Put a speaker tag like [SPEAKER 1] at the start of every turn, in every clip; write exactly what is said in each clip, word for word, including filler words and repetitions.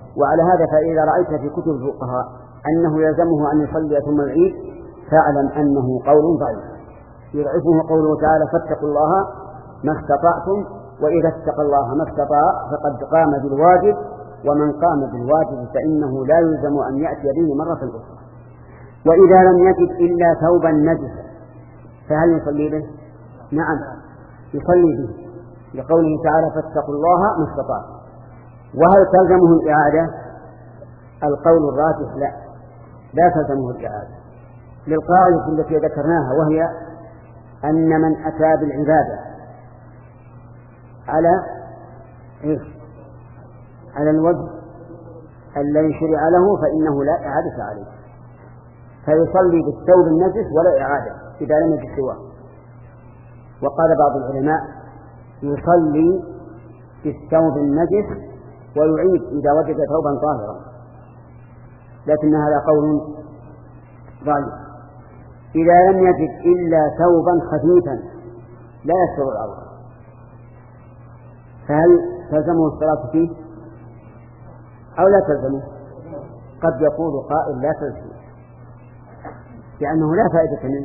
[SPEAKER 1] وعلى هذا فإذا رأيت في كتب الفقهاء أنه يلزمه أن يصلي ثم يعيد فاعلم أنه قول ضعيف، يضعفه قوله تعالى فاتقوا الله ما استطعتم، وإذا اتقى الله ما استطاع فقد قام بالواجب، ومن قام بالواجب فإنه لا يلزم أن يأتي به مرة أخرى. وإذا لم يجد إلا ثوبا نجسا فهل يصلي به؟ نعم يصلي به، لقوله تعالى فاتقوا الله ما استطعتم. وهل تلزمه الإعادة؟ القول الراجح لا، لا تلزمه الإعادة، للقاعدة التي ذكرناها، وهي أن من أتى بالعبادة على إيه؟ على الوجه الذي شرع له فإنه لا إعادة عليه، فيصلي بالثوب النجس ولا إعادة إذا لم يجد سواه. وقال بعض العلماء يصلي بالثوب النجس ويعيد إذا وجد ثوبا طاهرا، لكن هذا قول ضعيف. إذا لم يجد إلا ثوبا خفيفا لا يستر العورة فهل تلزمه الصلاة فيه أو لا تلزمه؟ قد يقول قائل لا تلزمه لأنه لا فائدة منه،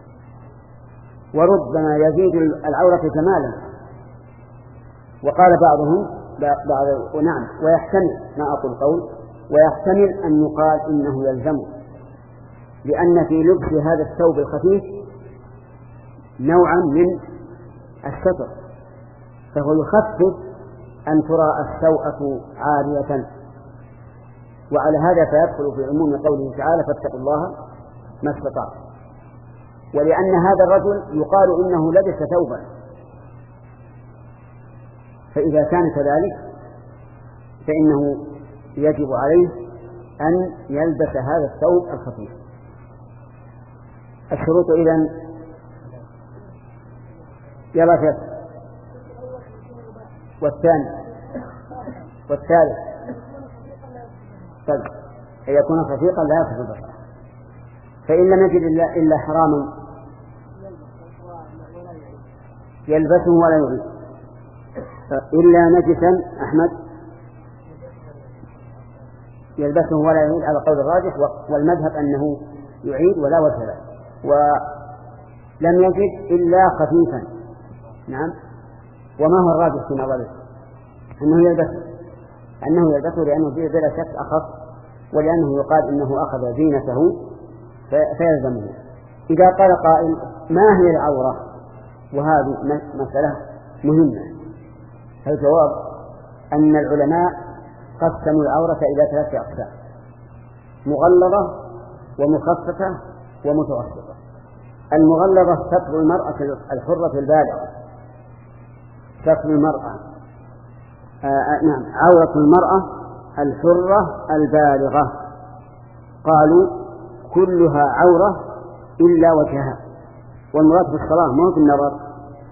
[SPEAKER 1] وربما يزيد العورة جمالا. وقال بعضهم بعض ونعم ويحتمل ما أقول قول ويحتمل أن يقال إنه يلزمه، لأن في لبس هذا الثوب الخفيف نوعا من الستر، فهو يخفف أن ترى السوءة عارية. وعلى هذا فيدخل في عموم قوله تعالى فاتقوا الله ما استطعتم. ولأن هذا الرجل يقال إنه لبس ثوبا، فإذا كان كذلك فإنه يجب عليه أن يلبس هذا الثوب الخفيف. الشروط إذن يلا كيف والثاني والثالث طيب أن يكون خفيفا لا يخفف البصر، فإن لم يجد إلا, إلا حراما يلبسه ولا يعيد، إلا نجسا أحمد يلبسه ولا يعيد على قول الراجح، والمذهب أنه يعيد ولا وجه له. ولم يجد إلا خفيفا، نعم. وما هو الراجح في نظره؟ أنه يلبسه أنه يلبسه لأنه فيه بلا شك أخف، ولأنه يقال إنه أخذ زينته فيلزمه. إذا قال قائل ما هي العورة؟ وهذه مسألة مهمة. الجواب أن العلماء قسموا العورة إلى ثلاثة أقسام: مغلظة ومخففة ومتوسطة. المغلظة ستر المرأة الحرة البالغة، ستر المرأة آه نعم عورة المرأة الحرة البالغة، قالوا كلها عورة إلا وجهها، والمراد في الصلاة مو في النظر.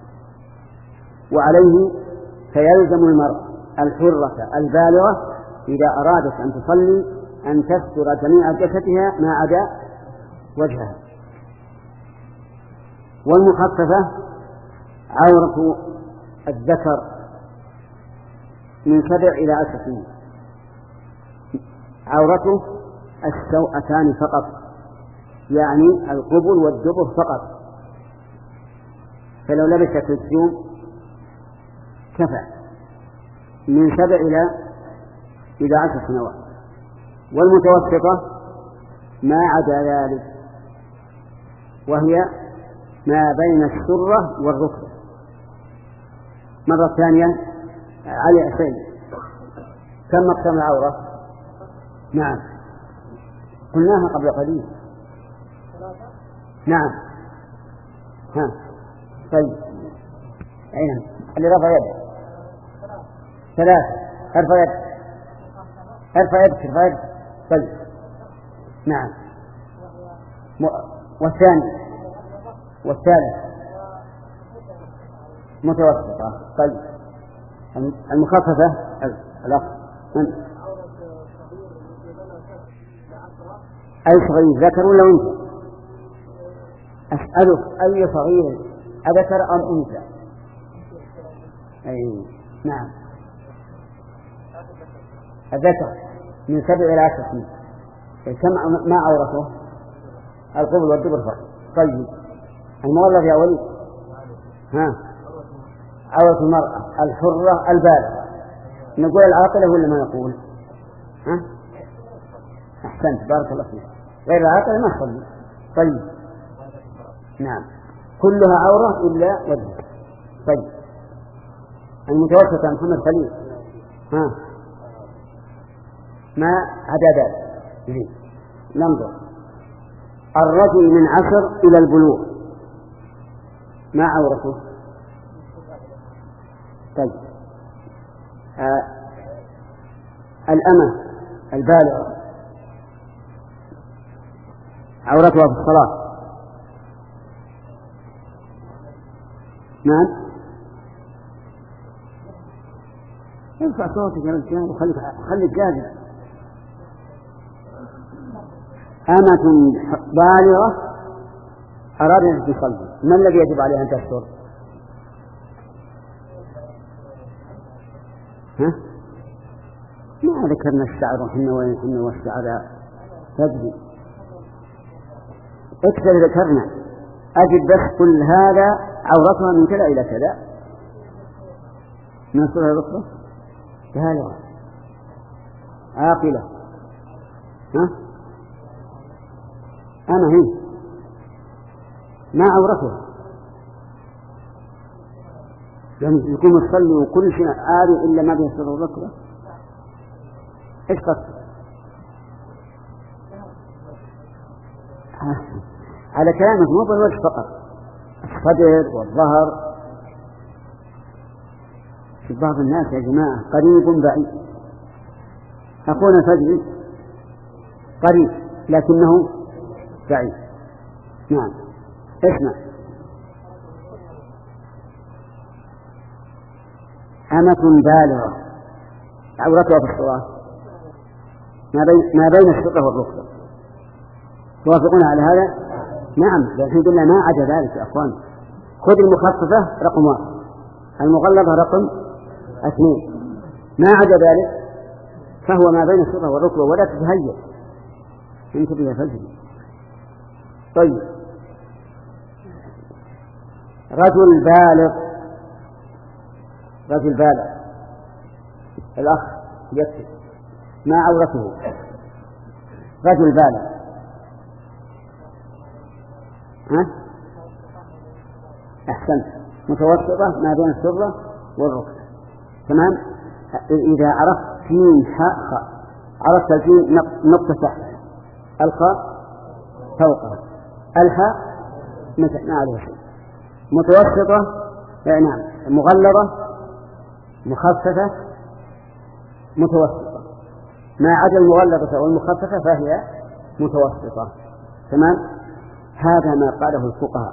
[SPEAKER 1] وعليه فيلزم المرأة الحرة البالغة إذا أرادت أن تصلي أن تستر جميع جسدها ما عدا وجهها. والمخففة عورة الذكر من سبع إلى عشر سنين، عورته السوءتان فقط، يعني القبل والدبر فقط، فلو لبس كلثوم كفى من سبع إلى إلى عشر سنوات. والمتوسطة ما عدا ذلك، وهي ما بين السرة والركبة. مرة ثانية علي عشرين. كم مقسم العورة؟ نعم قلناها قبل قليل. نعم ها طيب أين اللي رفع يده؟ ثلاثة. ارفع يدك ارفع يدك ارفع يدك طيب نعم. والثاني والثالث متوسطة. طيب المخففة الأخ أي صغير ذكر ولا أنثى؟ أسألك أي صغير أذكر أم أنثى؟ أي نعم الذكر. من سبع إلى عشر سنين. كم ما عورته؟ القبل والدبر فقط. طيب المغلظ يا ولي؟ ها عورة المرأة الحرة البالغة. نقول العاقلة ولا ما نقول؟ ها أحسنت بارك الله فيك. غير العاقلة ما تصلي. طيب نعم كلها عورة إلا وجهه. طيب المتوسطة محمد خليل ها ما عدا ذلك. ننظر الرجل من عشر إلى البلوغ ما عورته؟ طيب آه الأمة البالغة عورتها في الصلاة. نعم ارفع صوتك يا رجال وخليك خليك جاهز. أمة بالغة أراد أن تصلي ما الذي يجب عليها أن تستر؟ ها؟ ما ذكرنا الشعر وحنا وحنا والشعر تجري اكثر ذكرنا أجد بس كل هذا عورتها من كذا إلى كذا من سورة البقرة بالغة عاقلة ها أنا هي ما عورتها يعني يكون يصلي وكل شيء عاري إلا ما بيصير البقرة. إيش قصد؟ على كلامك مو بالوجه فقط الصدر والظهر. في بعض الناس يا جماعة قريب بعيد. أخونا فجري قريب لكنه بعيد. نعم اسمع أمة بالغة عورتها في الصلاة ما بين ما بين السرة والركبة. توافقون على هذا؟ نعم لكن قلنا ما عدا ذلك يا أخوان. خذ المخففة رقم واحد المغلظة رقم اثنين ما عدا ذلك فهو ما بين السرة والركبة ولا تتهيأ انتبه يا فجر. طيب رجل بالغ رجل بالغ الأخ يكتب ما عورته؟ رجل بالغ ها أحسنت متوسطة ما بين السرة والركبة. تمام. إذا عرفت فين حاء خاء عرفت الفين نقطة تحت الخاء فوقها الحاء ما عليه شيء. متوسطة نعم مغلظة مخففة متوسطة ما عدا المغلظة والمخففة فهي متوسطة. تمام. هذا ما قاله الفقهاء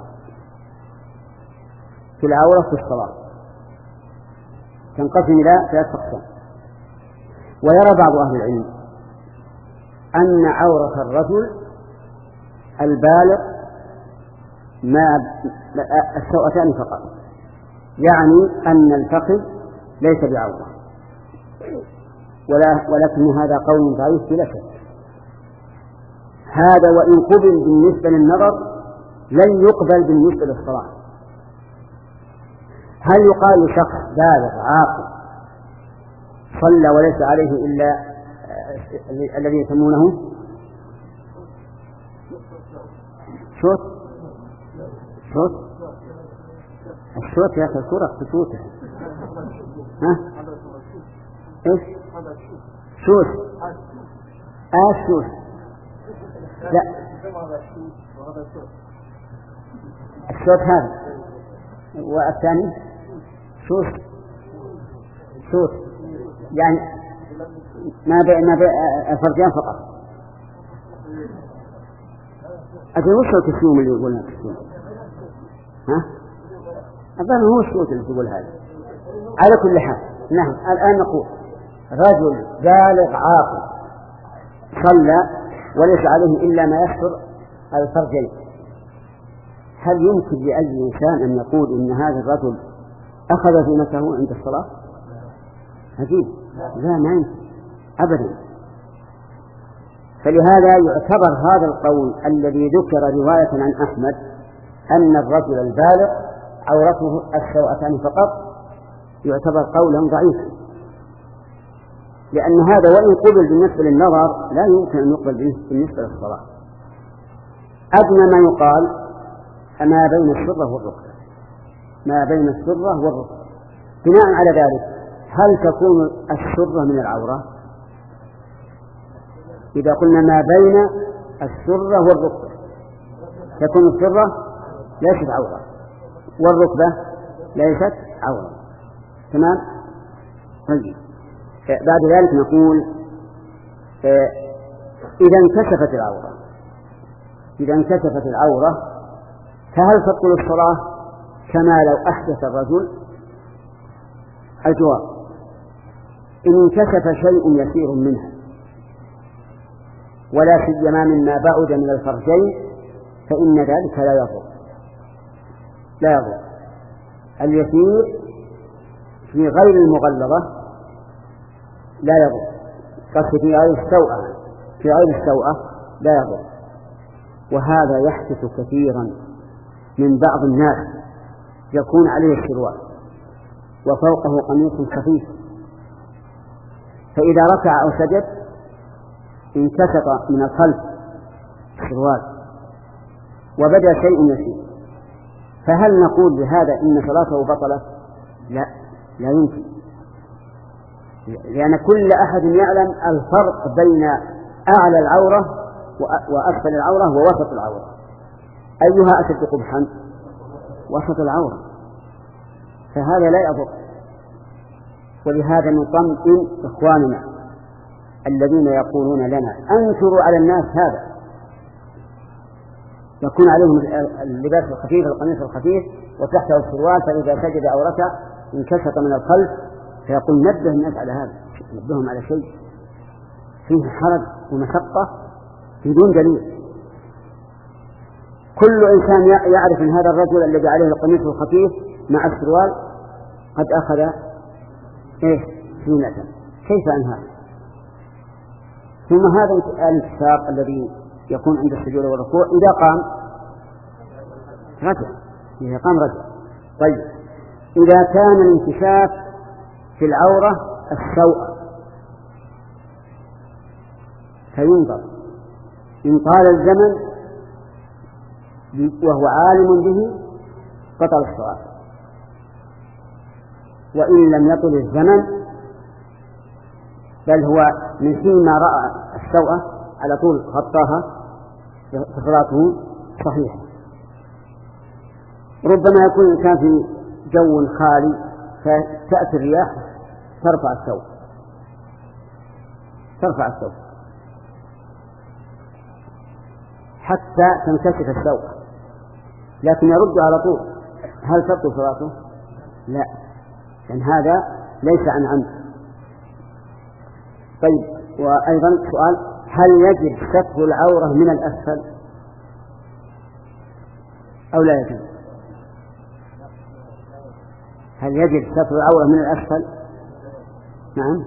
[SPEAKER 1] في العورة في الصلاة تنقسم إلى ثلاث أقسام. ويرى بعض أهل العلم أن عورة الرجل البالغ ما السوأتان فقط يعني أن الفخذ ليس بعورة ولا ولكن هذا قول ضعيف بلا شك. هذا وإن قبل بالنسبة للنظر لن يقبل بالنسبة للصلاة. هل يقال لشخص بالغ عاقل صلى وليس عليه إلا الذي يسمونه شوت شوت الشوت يا أخي الصورة بشوته ها إيش شوت آه شوت لا الشوت هذا والثاني شوت شوت يعني ما بين ما بين الفرجان فقط. أجل وش الكسوم اللي يقولنا الكسوم ها أظن هو الشوت اللي تقول هذا. على كل حال نعم الآن نقول رجل بالغ عاقل صلى وليس عليه إلا ما يستر الفرجين. هل يمكن لأي إنسان أن يقول إن هذا الرجل أخذ زينته عند الصلاة؟ عجيب. لا ما يمكن أبدا. فلهذا يعتبر هذا القول الذي ذكر رواية عن أحمد أن الرجل البالغ عورته السوأتان فقط يعتبر قولا ضعيفا، لأن هذا وإن قبل بالنسبة للنظر لا يمكن أن يقبل بالنسبة للصلاة. أدنى ما يقال ما بين السرة والركبة، ما بين السرة والركبة. بناء على ذلك هل تكون السرة من العورة؟ إذا قلنا ما بين السرة والركبة تكون السرة ليست عورة والركبة ليست عورة. تمام؟ طيب بعد ذلك نقول إذا انكشفت العورة إذا انكشفت العورة فهل تبطل الصلاة كما لو أحدث الرجل؟ الجواب: إن انكشف شيء يسير منها ولا سيما مما بعد من الفرجين فإن ذلك لا يضر لا يضر اليسير في غير المغلظة لا يضر، قصد في غير السوءة في غير السوءة لا يضر. وهذا يحدث كثيرا من بعض الناس يكون عليه السروال وفوقه قميص خفيف، فإذا ركع أو سجد انكشف من الخلف السروال وبدأ شيء يسير، فهل نقول بهذا إن صلاته بطلت؟ لا لا يمكن، لأن كل أحد يعلم الفرق بين أعلى العورة وأسفل العورة ووسط العورة، أيها أشد قبحا؟ وسط العورة، فهذا لا يضر. ولهذا نطمئن إخواننا الذين يقولون لنا أنشروا على الناس هذا، يكون عليهم اللباس الخفيف القميص الخفيف وتحته السروال، فإذا سجد أو ركع انكشف من الخلف، فيقول نبه الناس على هذا، نبههم على شيء فيه حرج ومشقة بدون دليل. كل إنسان يعرف أن هذا الرجل الذي عليه القميص الخفيف مع السروال قد أخذ إيه سنة، كيف عن هذا؟ ثم هذا الانكسار الذي يكون عند السجود والركوع إذا قام رجع إذا قام رجع. طيب إذا كان الانكشاف في العورة السوء فينظر إن طال الزمن وهو عالم به بطل الصلاة، وإن لم يطل الزمن بل هو من حين ما رأى السوءة على طول خطاها فصلاته صحيحة. ربما يكون الإنسان في جو خالي فتأتي الرياح ترفع الثوب ترفع الثوب حتى تنكشف الثوب، لكن يرد على طول، هل تبطل صلاته؟ لا، لأن هذا ليس عن عمد. طيب وأيضا سؤال: هل يجب ستر العورة من الأسفل أو لا يجب؟ هل يجب ستر العورة من الأسفل؟ نعم،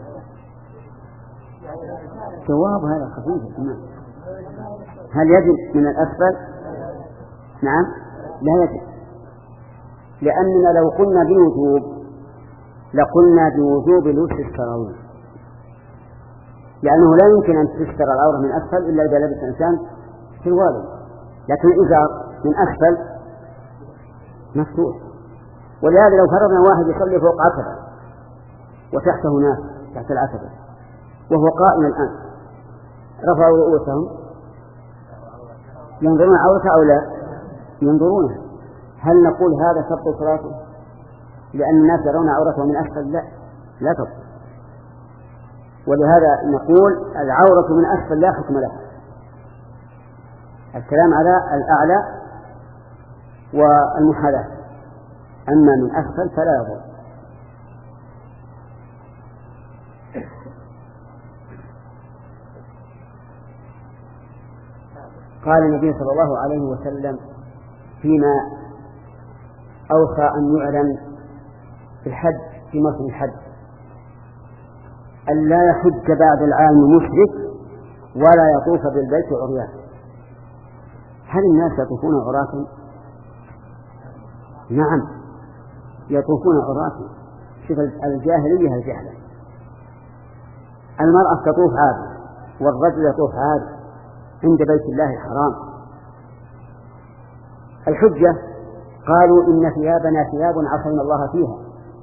[SPEAKER 1] جواب هذا خفيف. نعم. هل يجب من الأسفل؟ نعم لا يجب، لأننا لو قلنا بوجوب لقلنا بوجوب لبس السراويل، لأنه لا يمكن أن تستر العورة من أسفل إلا إذا لبس إنسان سروال، لكن إذا من أسفل مفتوح. ولهذا لو فرضنا واحد يصلي فوق عتبة وتحته ناس تحت العتبة وهو قائم الآن، رفعوا رؤوسهم ينظرون عورته أو لا ينظرونه، هل نقول هذا تبطل صلاته لأن الناس يرون عورته من أسفل؟ لا لا تبطل. ولهذا نقول العورة من أسفل لا حكم لها، الكلام على الأعلى والمحاذاة، أما من أسفل فلا يضر. قال النبي صلى الله عليه وسلم فيما أوصى أن يعلن في الحج في موسم الحج: أن لا يحج بعد العام مشرك ولا يطوف بالبيت عريان. هل الناس يطوفون عراة؟ نعم يطوفون عراة. شوف الجاهلية الجهلة، المرأة تطوف عادي والرجل يطوف عادي عند بيت الله الحرام. الحجة قالوا إن ثيابنا ثياب عصينا الله فيها،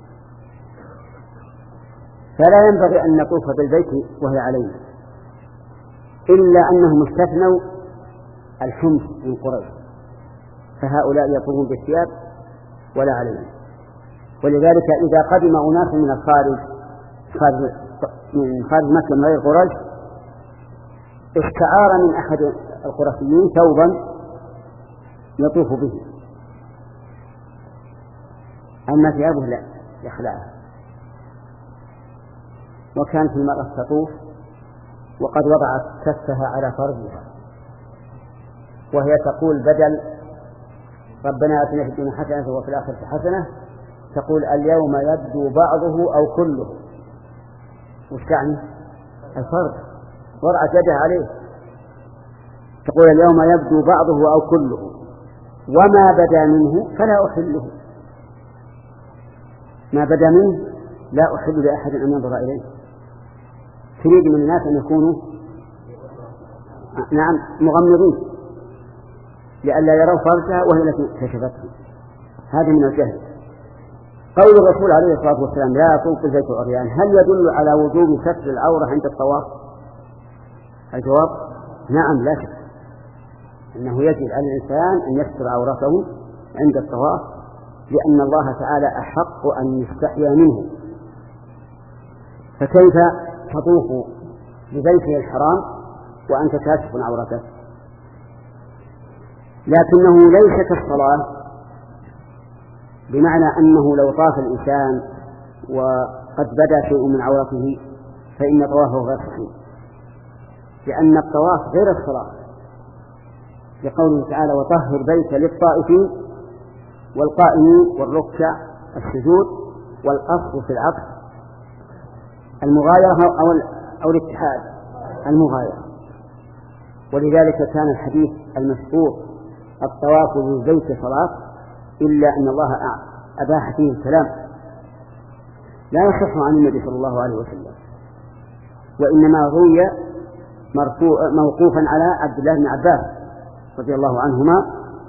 [SPEAKER 1] فلا ينبغي أن نطوف بالبيت وهي علينا، إلا أنهم استثنوا الحمص من قريش، فهؤلاء يطوفون بالثياب ولا علينا. ولذلك إذا قدم أناس من الخارج من خارج مكة من غير قريش استعار من أحد القرشيين ثوبا يطوف به، أما ثيابه لا يخلعها. وكانت المرأة تطوف وقد وضعت كفها على فرجها وهي تقول بدل ربنا آتنا في الدنيا حسنة وفي الآخرة حسنة، تقول اليوم يبدو بعضه أو كله. وش تعني؟ الفرج، وضعت يدها عليه، تقول اليوم يبدو بعضه أو كله وما بدا منه فلا أحله. ما بدا منه لا أحل لأحد أن ينظر إليه. تريد من الناس أن يكونوا نعم مغمضين لئلا يروا فرجها وهي التي كشفته. هذه من الجهل. قول الرسول عليه الصلاة والسلام لا يطوف البيت عريان هل يدل على وجوب ستر العورة عند الطواف؟ الجواب نعم لا شك أنه يجب على الإنسان أن يستر عورته عند الطواف، لأن الله تعالى أحق أن يستحيا منه. فكيف تطوف ببيته الحرام وأنت كاشف عورتك؟ لكنه ليس كالصلاة، بمعنى أنه لو طاف الإنسان وقد بدا شيء من عورته فإن طوافه غير صحيح، لأن الطواف غير الصلاة، لقوله تعالى وطهر بيت للطائفين والقائمين والركع السجود. والأصل في العقد المغايرة أو, أو الاتحاد المغايرة. ولذلك كان الحديث المشهور الطواف بالبيت صلاة إلا أن الله أباح فيه الكلام، لا يصح عن النبي صلى الله عليه وسلم، وإنما روي مرفوع موقوفا على عبد الله بن عباس رضي الله عنهما.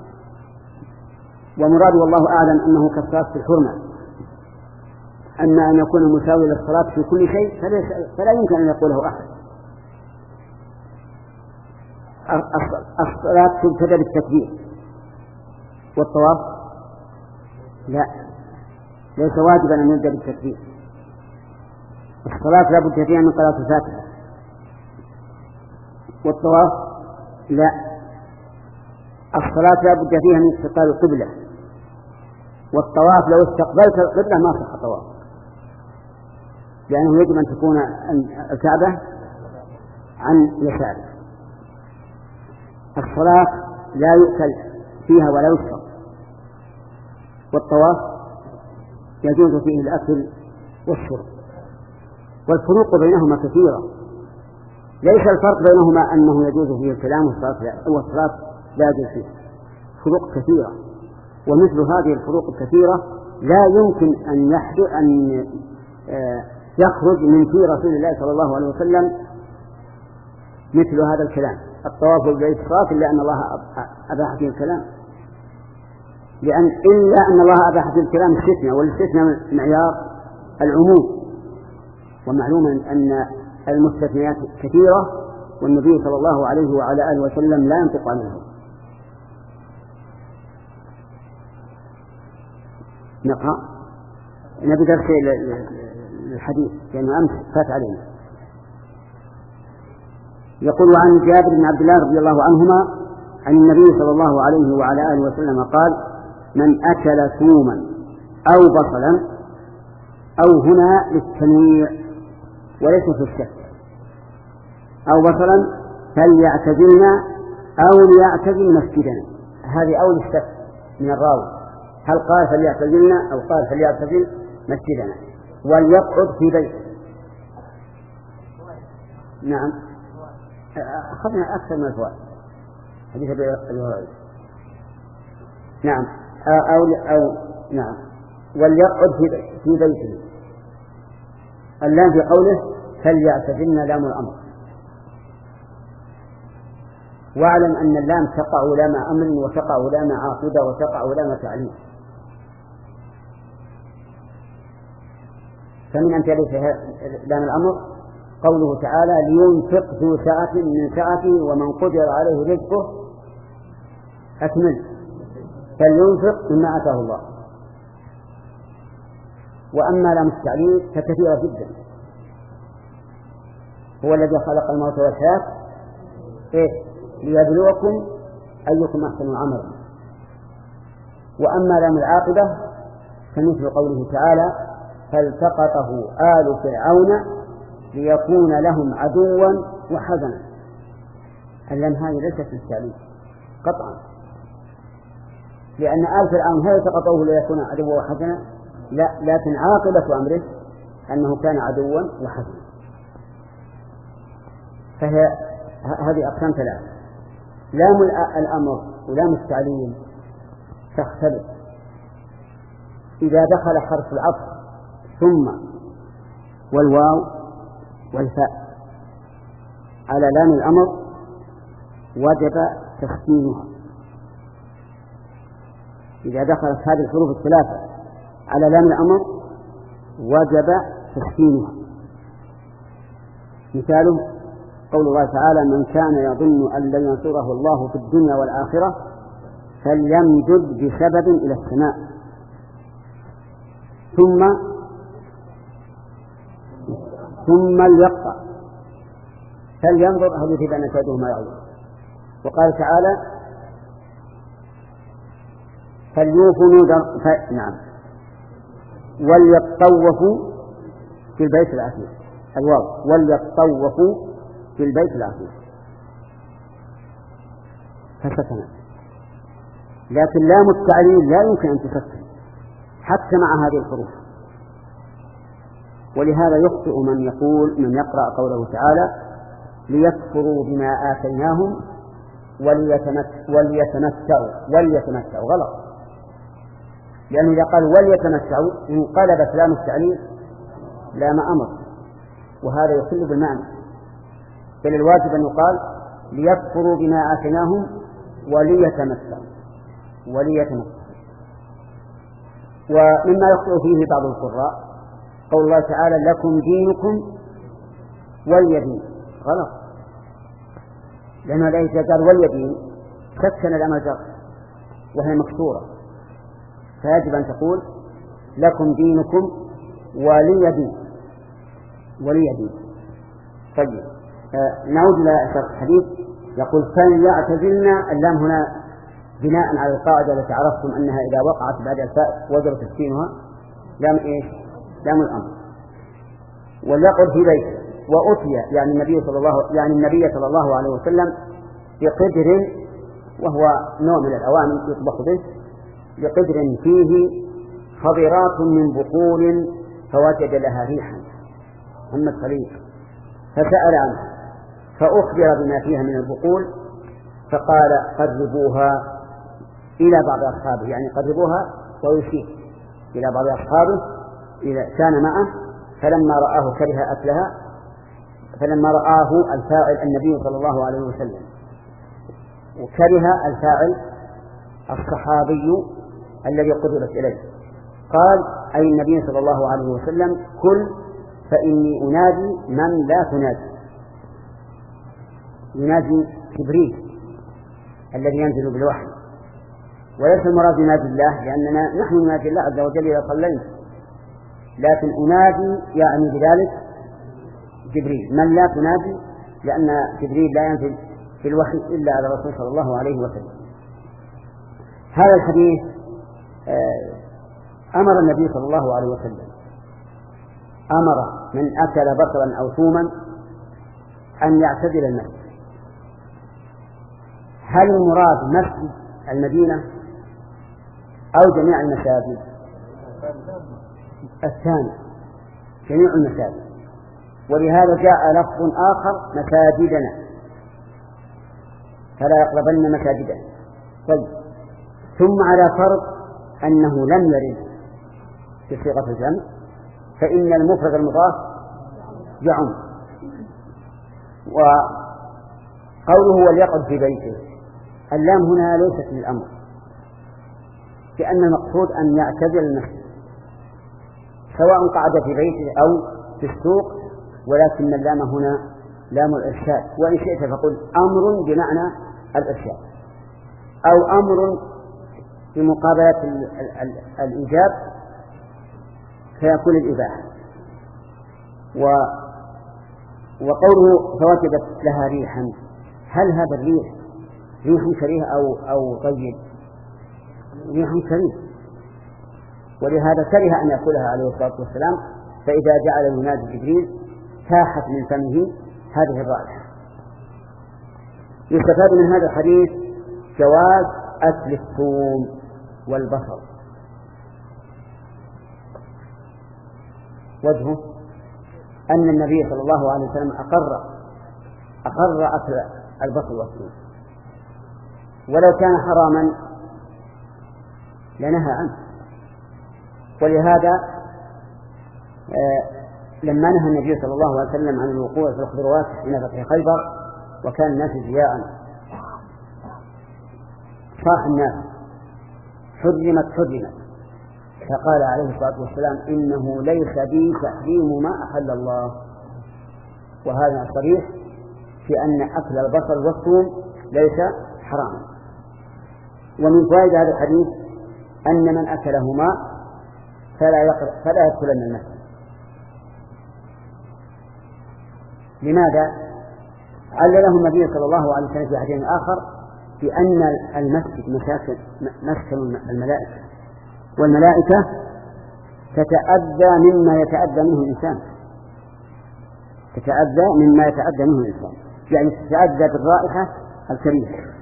[SPEAKER 1] ومراد والله أعلم أنه كالصلاة في الحرمة، أما أن يكون مساوي للصلاة في كل شيء فلا يمكن أن يقوله أحد. الصلاة تبتدأ بالتكبير والطواف لا، ليس واجبا أن يبدأ بالتكبير. الصلاة لا بد فيها من قراءة الفاتحة، والطواف لا، الصلاة لا بد فيها من استقبال القبلة، والطواف لو استقبلت القبلة ما صح الطواف، لأنه يجب أن تكون الكعبة عن يساره. الصلاة لا يؤكل فيها ولا يشرب، والطواف يجوز فيه الأكل والشرب. والفروق بينهما كثيرة، ليس الفرق بينهما أنه يجوز فيه الكلام والصلاة لا يجوز فيه، فروق كثيرة. ومثل هذه الفروق الكثيرة لا يمكن أن يحدث أن يخرج من في رسول الله صلى الله عليه وسلم مثل هذا الكلام الطواف بالبيت صلاة، إلا أن الله أباح فيه الكلام، لأن إلا أن الله أباح فيه الكلام استثناء، والاستثناء معيار العموم، ومعلوم أن المستثنيات كثيرة والنبي صلى الله عليه وعلى آله وسلم لا ينطق عنه. نقرأ نبي درس الحديث لأنه أمس فات علينا. يقول عن جابر بن عبد الله رضي الله عنهما عن النبي صلى الله عليه وعلى آله وسلم قال من أكل ثوما أو بصلا، أو هنا للتنويع وليس في الشك، أو بصلا فليعتزلنا أو ليعتزل مسجدنا. هذه أول الشك من الراوي، هل قال فليعتزلنا أو قال فليعتزل مسجدنا، وليقعد في بيته. نعم أخذنا أكثر من الفوائد حديث أبي هريرة. نعم أو أو نعم وليقعد في بيته. اللام في قوله فليعتزلن لام الأمر، واعلم أن اللام تقع لام أمر وتقع لام عاقبة وتقع لام تعليم، فمن أمثلة لام الأمر قوله تعالى لينفق ذو سعة من سعته ومن قدر عليه رزقه أكمل فلينفق مما آتاه الله. وأما لام التعليل فكثيرة جدا، هو الذي خلق الموت والحياة إيه؟ ليبلوكم أيكم أحسن عملا. وأما لام العاقبة فمثل قوله تعالى فالتقطه آل فرعون ليكون لهم عدوا وحزنا. اللام هذه ليست في التعليل قطعا، لأن آل فرعون هل التقطوه ليكون عدوا وحزنا؟ لا، لكن عاقبة أمره أنه كان عدوا وحزنا. فهي هذه أقسام ثلاثة. لام الأمر ولام التعليل تختلف إذا دخل حرف العطف ثم والواو والفاء على لام الأمر وجب تسكينها. إذا دخلت هذه الحروف الثلاثة على لام الأمر وجب تسكينها. مثاله قول الله تعالى من كان يظن أن لن ينصره الله في الدنيا والآخرة فليمدد بسبب إلى السماء ثم ثم ليقطع فلينظر هل يذهب أن كيده ما يعود. وقال تعالى فليوفوا نذر ف... نعم وليطوفوا في البيت العتيق الواو وليطوفوا في البيت العتيق فسكن. لكن لام التعليل لا يمكن أن تسكن حتى مع هذه الحروف. ولهذا يخطئ من يقول من يقرأ قوله تعالى ليكفروا بما آتيناهم وليتمتعوا وليتمتعوا غلط، لأنه إذا قال وليتمتعوا انقلبت لام التعليل لام أمر، وهذا يخل بالمعنى. بل الواجب أن يقال ليكفروا بما آتيناهم وليتمتعوا وليتمتعوا. ومما يخطئ فيه بعض القراء قول الله تعالى لكم دينكم واليدين غلط، لأنه لا يتجار واليدين سكن لام الجر وهي مكسورة، فيجب أن تقول لكم دينكم وليدين وليدين. طيب آه نعود إلى شرح الحديث. يقول فليعتزلنا. اللام هنا بناء على القاعدة التي عرفتم أنها إذا وقعت بعد الفاء وجب تسكينها لام إيش؟ لام الأمر. وليقعد في بيته. وأتي يعني النبي صلى الله يعني النبي صلى الله عليه وسلم بقدر، وهو نوع من الأواني يطبخ به، بقدر فيه خضرات من بقول فوجد لها ريحا أما الخليج فسأل عنها فأخبر بما فيها من البقول فقال قربوها إلى بعض أصحابه، يعني قربوها ويشير إلى بعض أصحابه إذا كان معه. فلما رآه كره أكلها فلما رآه الفاعل النبي صلى الله عليه وسلم وكره الفاعل الصحابي الذي قدرت إليه قال أي النبي صلى الله عليه وسلم كل فإني أنادي من لا تنادي. ينادي جبريل الذي ينزل بالوحي، وليس المراد ينادي الله لأننا نحن ننادي الله عز وجل إذا صلينا، لكن أنادي يعني بذلك جبريل من لا تنادي، لأن جبريل لا ينزل في الوحي إلا على الرسول صلى الله عليه وسلم. هذا الحديث أمر النبي صلى الله عليه وسلم أمر من أكل بصلا أو ثوما أن يعتزل المسجد. هل المراد مسجد المدينة أو جميع المساجد؟ الثاني جميع المساجد. ولهذا جاء لفظ آخر مساجدنا فلا يقربن مساجدنا. طيب، ثم على فرض أنه لم يرد في صيغة الجمع فإن المفرد المضاف يعم. وقوله وليقعد في بيته، اللام هنا ليست للأمر، لأن المقصود أن يعتزل المسجد سواء قعد في بيته أو في السوق، ولكن اللام هنا لام الإرشاد، وإن شئت فقل أمر بمعنى الإرشاد أو أمر بمقابلة الإيجاب فيكون الإباحة. وقوله فوجدت لها ريحا، هل هذا الريح ريح كريه أو أو طيب؟ ريح كريه، ولهذا كره أن يأكلها عليه الصلاة والسلام، فإذا جعل ينادي جبريل فاحت من فمه هذه الرائحة. يستفاد من هذا الحديث جواز أكل الثوم والبصل. وجهه أن النبي صلى الله عليه وسلم أقر أقر أكل البصل والثوم، ولو كان حراما لنهى عنه. ولهذا آه لما نهى النبي صلى الله عليه وسلم عن الوقوع في الخضروات حين فتح خيبر وكان الناس جياعا، صاح الناس حرمت حرمت، فقال عليه الصلاة والسلام إنه ليس بي تحريم ما أحل الله. وهذا صريح في أن أكل البصل والثوم ليس حراما. ومن فوائد هذا الحديث أن من أكلهما فلا يقرأ فلا يدخلن المسجد. لماذا؟ علله النبي صلى الله عليه وسلم في حديث آخر بأن المسجد مسكن الملائكة، والملائكة تتأذى مما يتأذى منه الإنسان، تتأذى مما يتأذى منه الإنسان، يعني تتأذى بالرائحة الكريهة.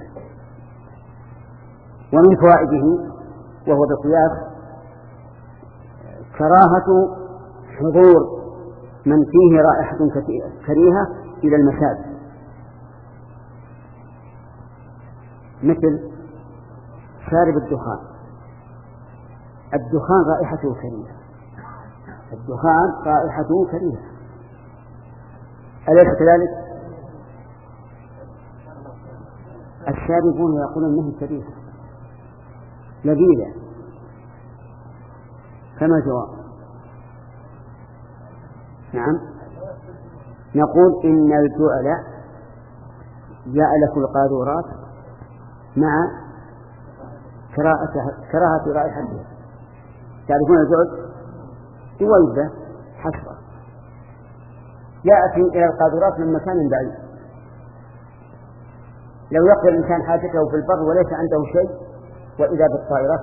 [SPEAKER 1] ومن فوائده وهو بقياس كراهة حضور من فيه رائحة كريهة إلى المساجد، مثل شارب الدخان. الدخان رائحته كريهة، الدخان رائحته كريهة، أليس كذلك؟ الشاربون يقولون إنه كريهة لذيذة، كما جواب. نعم، نقول إن الجعل يألف القاذورات مع كراهة رائحتها. تعرفون الجعل دويبة حشرة يأتي إلى القاذورات من مكان بعيد، لو يقضي الإنسان حاجته في البر وليس عنده شيء وإذا بالطائرات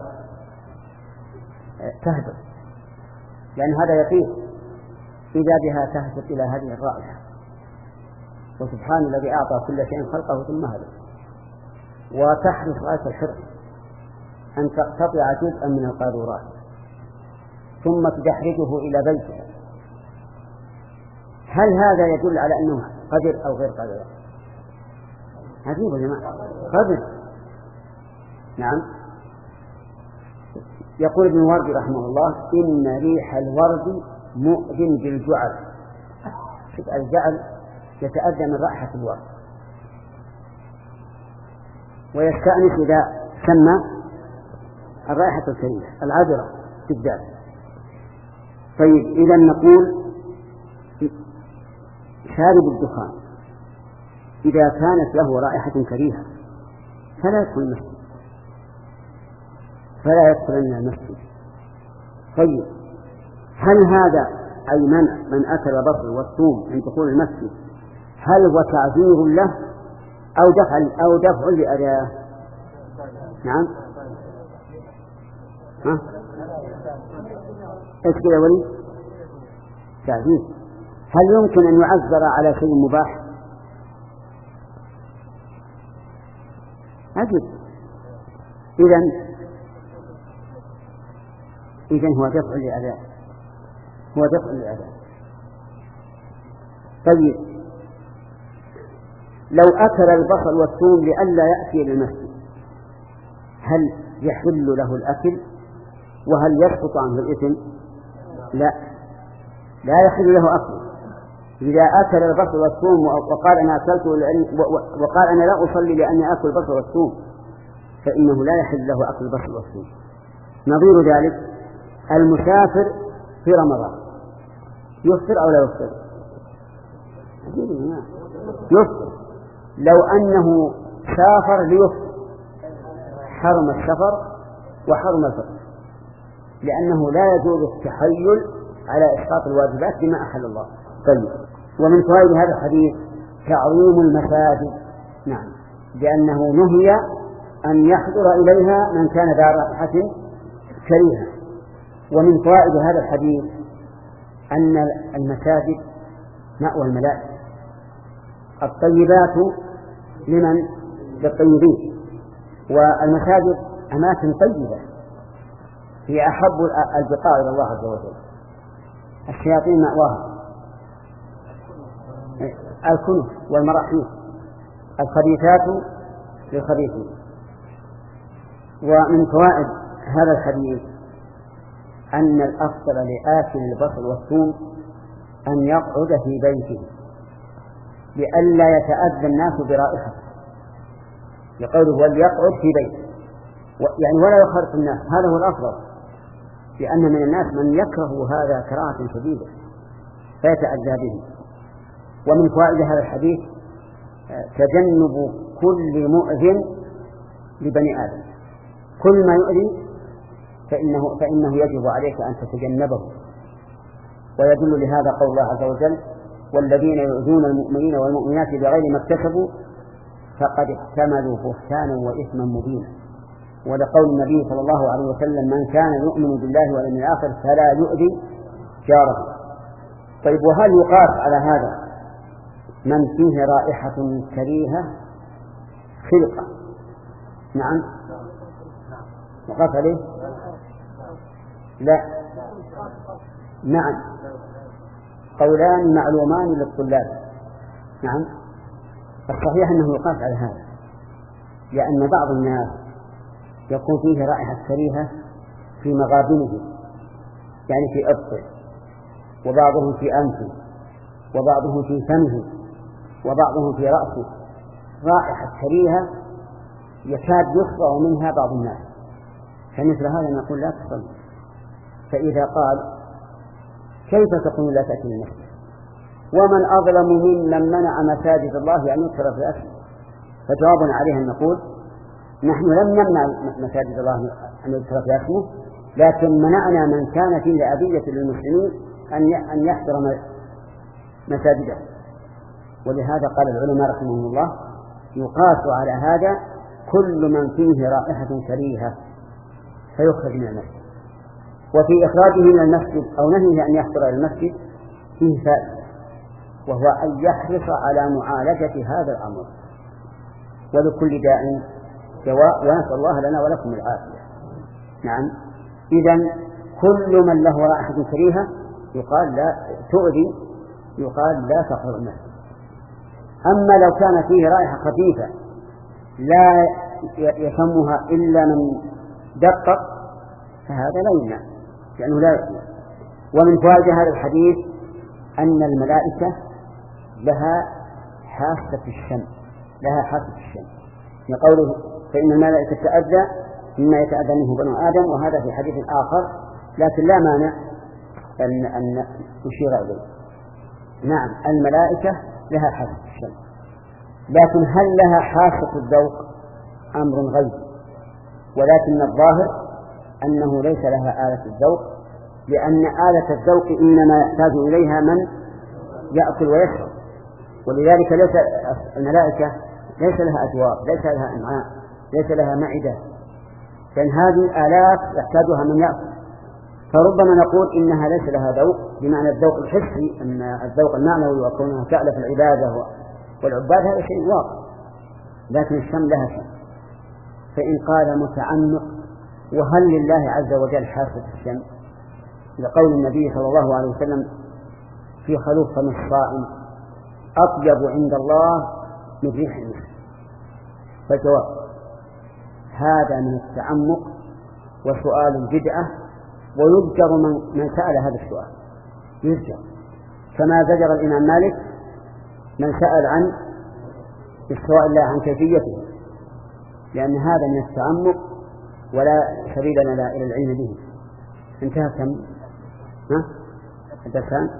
[SPEAKER 1] تهبط، لأن هذا يطير إذا بها تهبط إلى هذه الرائحة. وسبحان الذي أعطى كل شيء خلقه ثم هدى. وتحرص غاية الحرص أن تقتطع جزءا من القاذورات ثم تدحرجه إلى بيتها. هل هذا يدل على أنه قدر أو غير قدر؟ عجيب يا جماعة، قدر. نعم. يقول ابن الوردي رحمه الله إن ريح الورد مؤذن بالجعل. شوف الجعل يتأذى من رائحة الورد ويستأنس إذا سمى الرائحة الكريهة العذرة بالذات. طيب، إذا نقول شارب الدخان إذا كانت له رائحة كريهة فلا يدخل المسجد، فلا يدخل من المسجد. طيب، هل هذا أي منع من أكل البصل والثوم من دخول المسجد هل هو تعذير له أو دفع أو دفع لأذاه؟ نعم. ها؟ إيش كذا ولي؟ تعذير. هل يمكن أن يعذر على شيء مباح؟ أجل. إذن إذن هو دفع لأذاه، هو دفع لأذاه. طيب، لو أكل البصل والثوم لئلا يأتي للمسجد هل يحل له الأكل وهل يسقط عنه الإثم؟ لا، لا يحل له أكل. إذا أكل البصل والثوم وقال أنا أكلت وقال أنا لا أصلي لأني أكل البصل والثوم فإنه لا يحل له أكل البصل والثوم. نظير ذلك المسافر في رمضان يفطر أو لا يفطر؟ يفطر. لو أنه سافر ليفطر حرم السفر وحرم الفطر، لأنه لا يجوز التحيل على إسقاط الواجبات بما أحل الله. طيب، ومن فوائد هذا الحديث تعظيم المساجد، نعم، لأنه نهي أن يحضر إليها من كان ذا رائحة كريهة. ومن فوائد هذا الحديث أن المساجد مأوى الملائكة، الطيبات لمن؟ للطيبين، والمساجد أماكن طيبة هي أحب البقاع إلى الله عز وجل. الشياطين مأواها الكنف والمراحيض، الخبيثات للخبيثين. ومن فوائد هذا الحديث أن الأفضل لآكل البصل والثوم أن يقعد في بيته لئلا يتأذى الناس برائحته، لقوله وليقعد في بيته، يعني ولا يخرط الناس، هذا هو الأفضل، لأن من الناس من يكره هذا كراهة شديدة فيتأذى به. ومن فوائد هذا الحديث تجنب كل مؤذن لبني آدم، كل ما يؤذي فإنه, فإنه يجب عليك أن تتجنبه. ويدل لهذا قول الله عز وجل والذين يؤذون المؤمنين والمؤمنات بغير ما اكتسبوا فقد احتملوا بهتانا وإثما مبينا. ولقول النبي صلى الله عليه وسلم من كان يؤمن بالله واليوم الآخر فلا يؤذي جاره. طيب، وهل يقاس على هذا من فيه رائحة كريهة خلقة؟ نعم، يقاس عليه؟ لا، نعم، قولان معلومان للطلاب. نعم، الصحيح أنه يقاس على هذا، لأن بعض الناس يكون فيه رائحة كريهة في مغابنه، يعني في أبطه، وبعضهم في أنفه، وبعضهم في فمه، وبعضهم في رأسه، رائحة كريهة يكاد يخضع منها بعض الناس، فمثل هذا نقول لا تصلي. فإذا قال كيف تقول لا تأتي المسجد ومن أظلم ممن منع مساجد الله أن يذكر في اسمه؟ فجوابنا عليه أن نقول نحن لم نمنع مساجد الله أن يذكر في اسمه، لكن منعنا من كان فيه أذية للمسلمين أن يحضر مساجده. ولهذا قال العلماء رحمهم الله يقاس على هذا كل من فيه رائحة كريهة فيخرج من المسجد. وفي إخراجه من المسجد أو نهيه أن يحضر إلى المسجد فيه فائدة، وهو أن يحرص على معالجة هذا الأمر، ولكل داء دواء، ونسأل الله لنا ولكم العافية. نعم، إذن كل من له رائحة كريهة يقال لا تؤذي، يقال لا تحضر المسجد. أما لو كان فيه رائحة خفيفة لا يشمها إلا من دقق فهذا لا يمنع، لأنه لا يؤذي. ومن فوائد هذا الحديث أن الملائكة لها حاسة الشم، لها حاسة الشم، يقوله فإن الملائكة تتأذى مما يتأذى منه بنو آدم، وهذا في حديث آخر لكن لا مانع أن, أن نشير إليه. نعم، الملائكة لها حاسة الشم، لكن هل لها حاسة الذوق؟ أمر غيب، ولكن الظاهر أنه ليس لها آلة الذوق، لأن آلة الذوق إنما يحتاج إليها من يأكل ويشرب، ولذلك ليس الملائكة ليس لها أجوار، ليس لها أمعاء، ليس لها معدة، لأن هذه آلات يحتاجها من يأكل. فربما نقول إنها ليس لها ذوق بمعنى الذوق الحسي، أن الذوق المعنوي وكونها تألف العبادة والعباد هذا شيء واقع، لكن الشم لها شم. فإن قال متعمق وهل لله عز وجل حاسة الشم؟ لقول النبي صلى الله عليه وسلم في خلوف فم الصائم أطيب عند الله من ريح المسك. فالجواب هذا من التعمق وسؤال البدعة، ويزجر من, من سأل هذا السؤال، يزجر كما زجر الإمام مالك من سأل عن استواء الله عن كيفيته، لأن هذا من التعمق ولا سبيل لنا إلى العلم به. انتهى كم؟ ها؟ الدرسان؟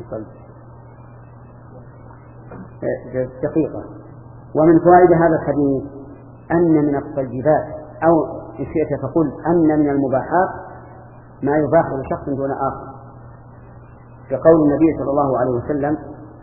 [SPEAKER 1] دقيقة. ومن فوائد هذا الحديث أن من الطيبات، أو إن شئت فقل أن من المباحات ما يباح لشخص دون آخر، كقول النبي صلى الله عليه وسلم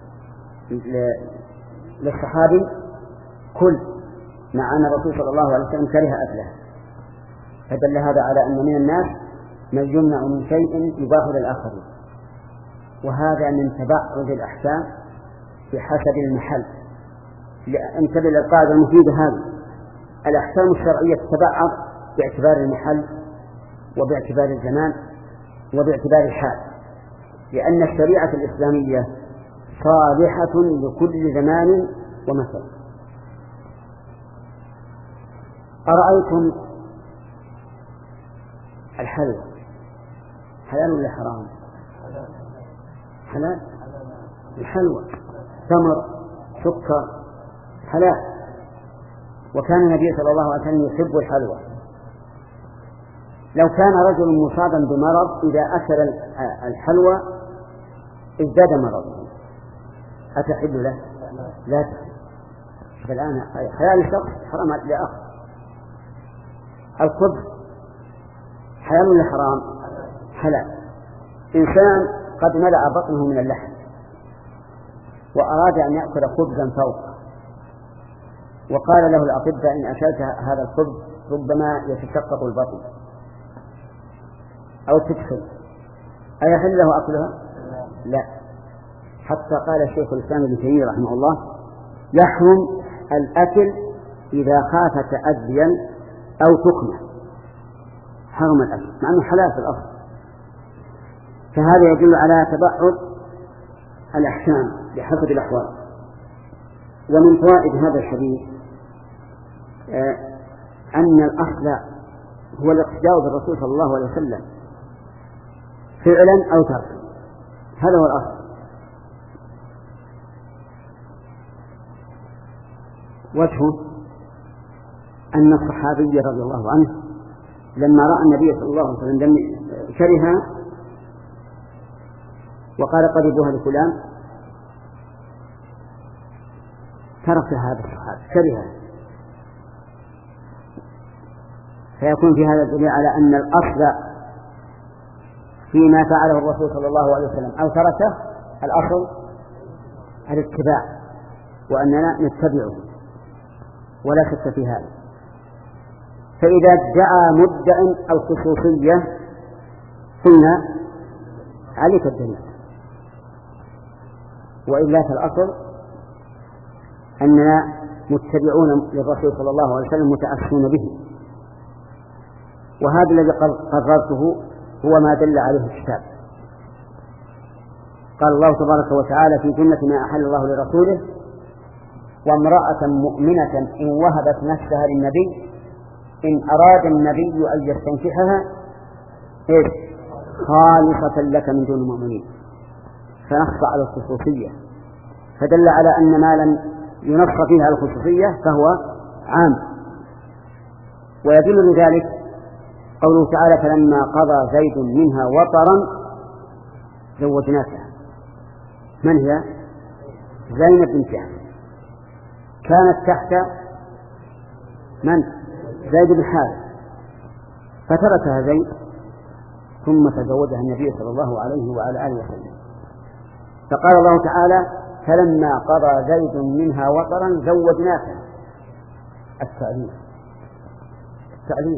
[SPEAKER 1] للصحابي كل، مع أن الرسول صلى الله عليه وسلم كره أكله، فدل هذا على أن من الناس من يمنع من شيء يباح للآخرين. وهذا من تبعض الأحكام بحسب المحل. انتبه للقاعدة المفيدة هذه، الأحكام الشرعية تتبعض باعتبار المحل وباعتبار الزمان وباعتبار الحال، لأن الشريعة الإسلامية صالحة لكل زمان ومكان. أرأيتم الحلوى حلال ولا حرام؟ حلال. الحلوى تمر سكر حلال، وكان النبي صلى الله عليه وسلم يحب الحلوى. لو كان رجل مصابا بمرض إذا أكل الحلوى ازداد مرضه، أتحل له؟ لا تحل. فالآن حلال الشخص حرام لآخر. الخبز حلال ولا حرام؟ حلال. إنسان قد ملأ بطنه من اللحم وأراد أن يأكل خبزا فوق، وقال له الأطباء إن أكلت هذا الخبز ربما يتشقق البطن أو تدخل، أيحل له أكلها؟ لا. حتى قال الشيخ الإسلام ابن تيمية رحمه الله يحرم الأكل إذا خاف تأذيا أو تقنع، حرم الأكل مع أنه حلال في الأصل. فهذا يدل على تبعض الأحكام بحسب الأحوال. ومن فوائد هذا الحديث أن الأصل هو الاقتداء بالرسول صلى الله عليه وسلم فعلا أو تركا، هذا هو الأصل. وجهه أن الصحابي رضي الله عنه لما رأى النبي صلى الله عليه وسلم كره وقال قربوها لفلان ترك هذا الصحابي كره، فيكون في هذا الدليل على أن الأصل فيما فعله الرسول صلى الله عليه وسلم أو تركه الأصل الاتباع، وأننا نتبعه ولا شك في هذا. فإذا ادعى مدعي الخصوصية قلنا عليك الدليل، وإلا فالأصل أننا متبعون للرسول صلى الله عليه وسلم متأسون به. وهذا الذي قررته هو ما دل عليه الكتاب. قال الله تبارك وتعالى في جملة ما أحل الله لرسوله وامرأة مؤمنة إن وهبت نفسها للنبي إن أراد النبي أن يستنكحها إيه؟ خالصة لك من دون المؤمنين، فنص على الخصوصية، فدل على أن ما لم ينص فيها الخصوصية فهو عام. ويدل لذلك قوله تعالى فلما قضى زيد منها وطرا زوجناكها. من هي؟ زينب بنت جحش، كانت تحت من؟ زيد بن حارثة، فتركها زيد ثم تزوجها النبي صلى الله عليه وعلى آله وسلم. فقال الله تعالى فلما قضى زيد منها وطرا زوجناكها. التعليل التعليل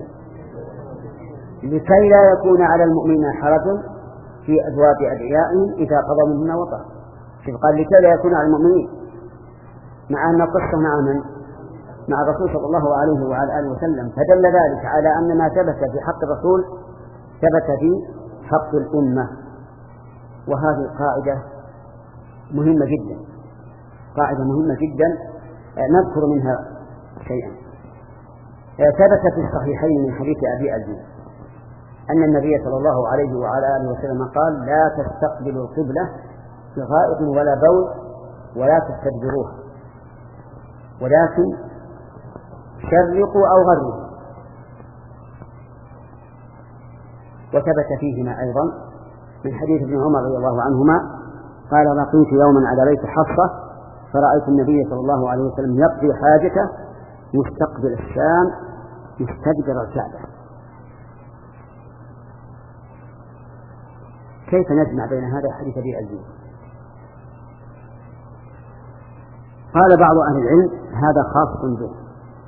[SPEAKER 1] لكي لا يكون على المؤمنين حرج في أزواج أدعيائهم إذا قضوا منهن وطرا. قال لكي لا يكون على المؤمنين، مع أن القصة مع من؟ مع الرسول صلى الله عليه وعلى آله وسلم، فدل ذلك على أن ما ثبت في حق الرسول ثبت في حق الأمة. وهذه قاعدة مهمة جدا، قاعدة مهمة جدا نذكر منها شيئا. ثبت في الصحيحين من حديث أبي أيوب أن النبي صلى الله عليه وعلى آله وسلم قال: لا تستقبلوا القبلة بغائط ولا بول ولا تستدبروها، ولكن شرقوا أو غربوا. وثبت فيهما أيضا من حديث ابن عمر رضي الله عنهما قال: لقيت يوما على بيت حفصة فرأيت النبي صلى الله عليه وسلم يقضي حاجته مستقبل الشام مستدبر الكعبة. كيف نجمع بين هذا الحديث أبي أيوب؟ قال بعض أهل العلم: هذا خاص به،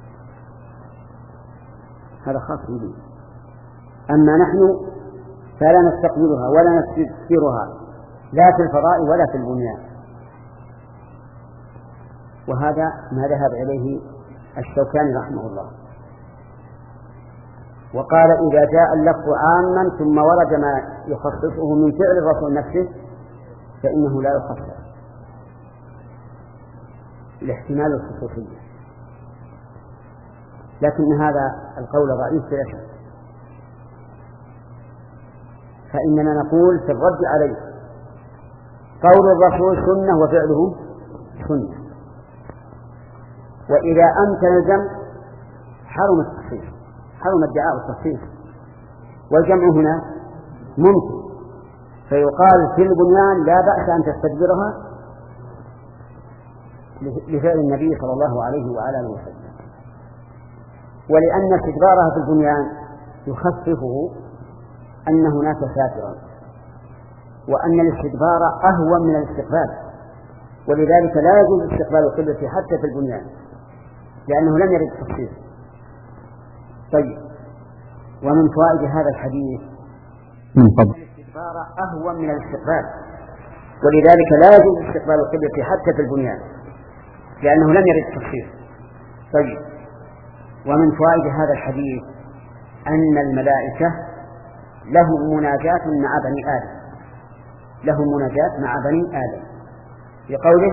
[SPEAKER 1] هذا خاص به، أما نحن فلا نستقبلها ولا نستدبرها لا في الفضاء ولا في البنيان. وهذا ما ذهب إليه الشوكاني رحمه الله، وقال: إذا جاء اللفظ عاما ثم ورد ما يخصصه من فعل الرسول نفسه فإنه لا يخصص لاحتمال الخصوصية. لكن هذا القول ضعيف بلا شك، فإننا نقول في الرد عليه: قول الرسول سنة وفعله سنة، وإذا أمكن الجمع حرم التخصيص، حرم ادعاء التخصيص، والجمع هنا ممكن، فيقال في البنيان لا بأس أن تستدبرها لفعل النبي صلى الله عليه وعلى آله وسلم، ولأن استدبارها في البنيان يخففه أن هناك ساترا، وأن الاستدبار أهون من الاستقبال، ولذلك لا يجوز استقبال القبلة حتى في البنيان لأنه لم يرد التخصيص. طيب، ومن فوائد هذا الحديث من قبل الاستدبار أهون من الاستقبال، ولذلك لا يجوز استقبال القبلة حتى في البنيان لأنه لم يرد التخصيص. طيب، ومن فوائد هذا الحديث أن الملائكة لهم مناجاة مع بني آدم، لهم مناجاة مع بني آدم لقوله: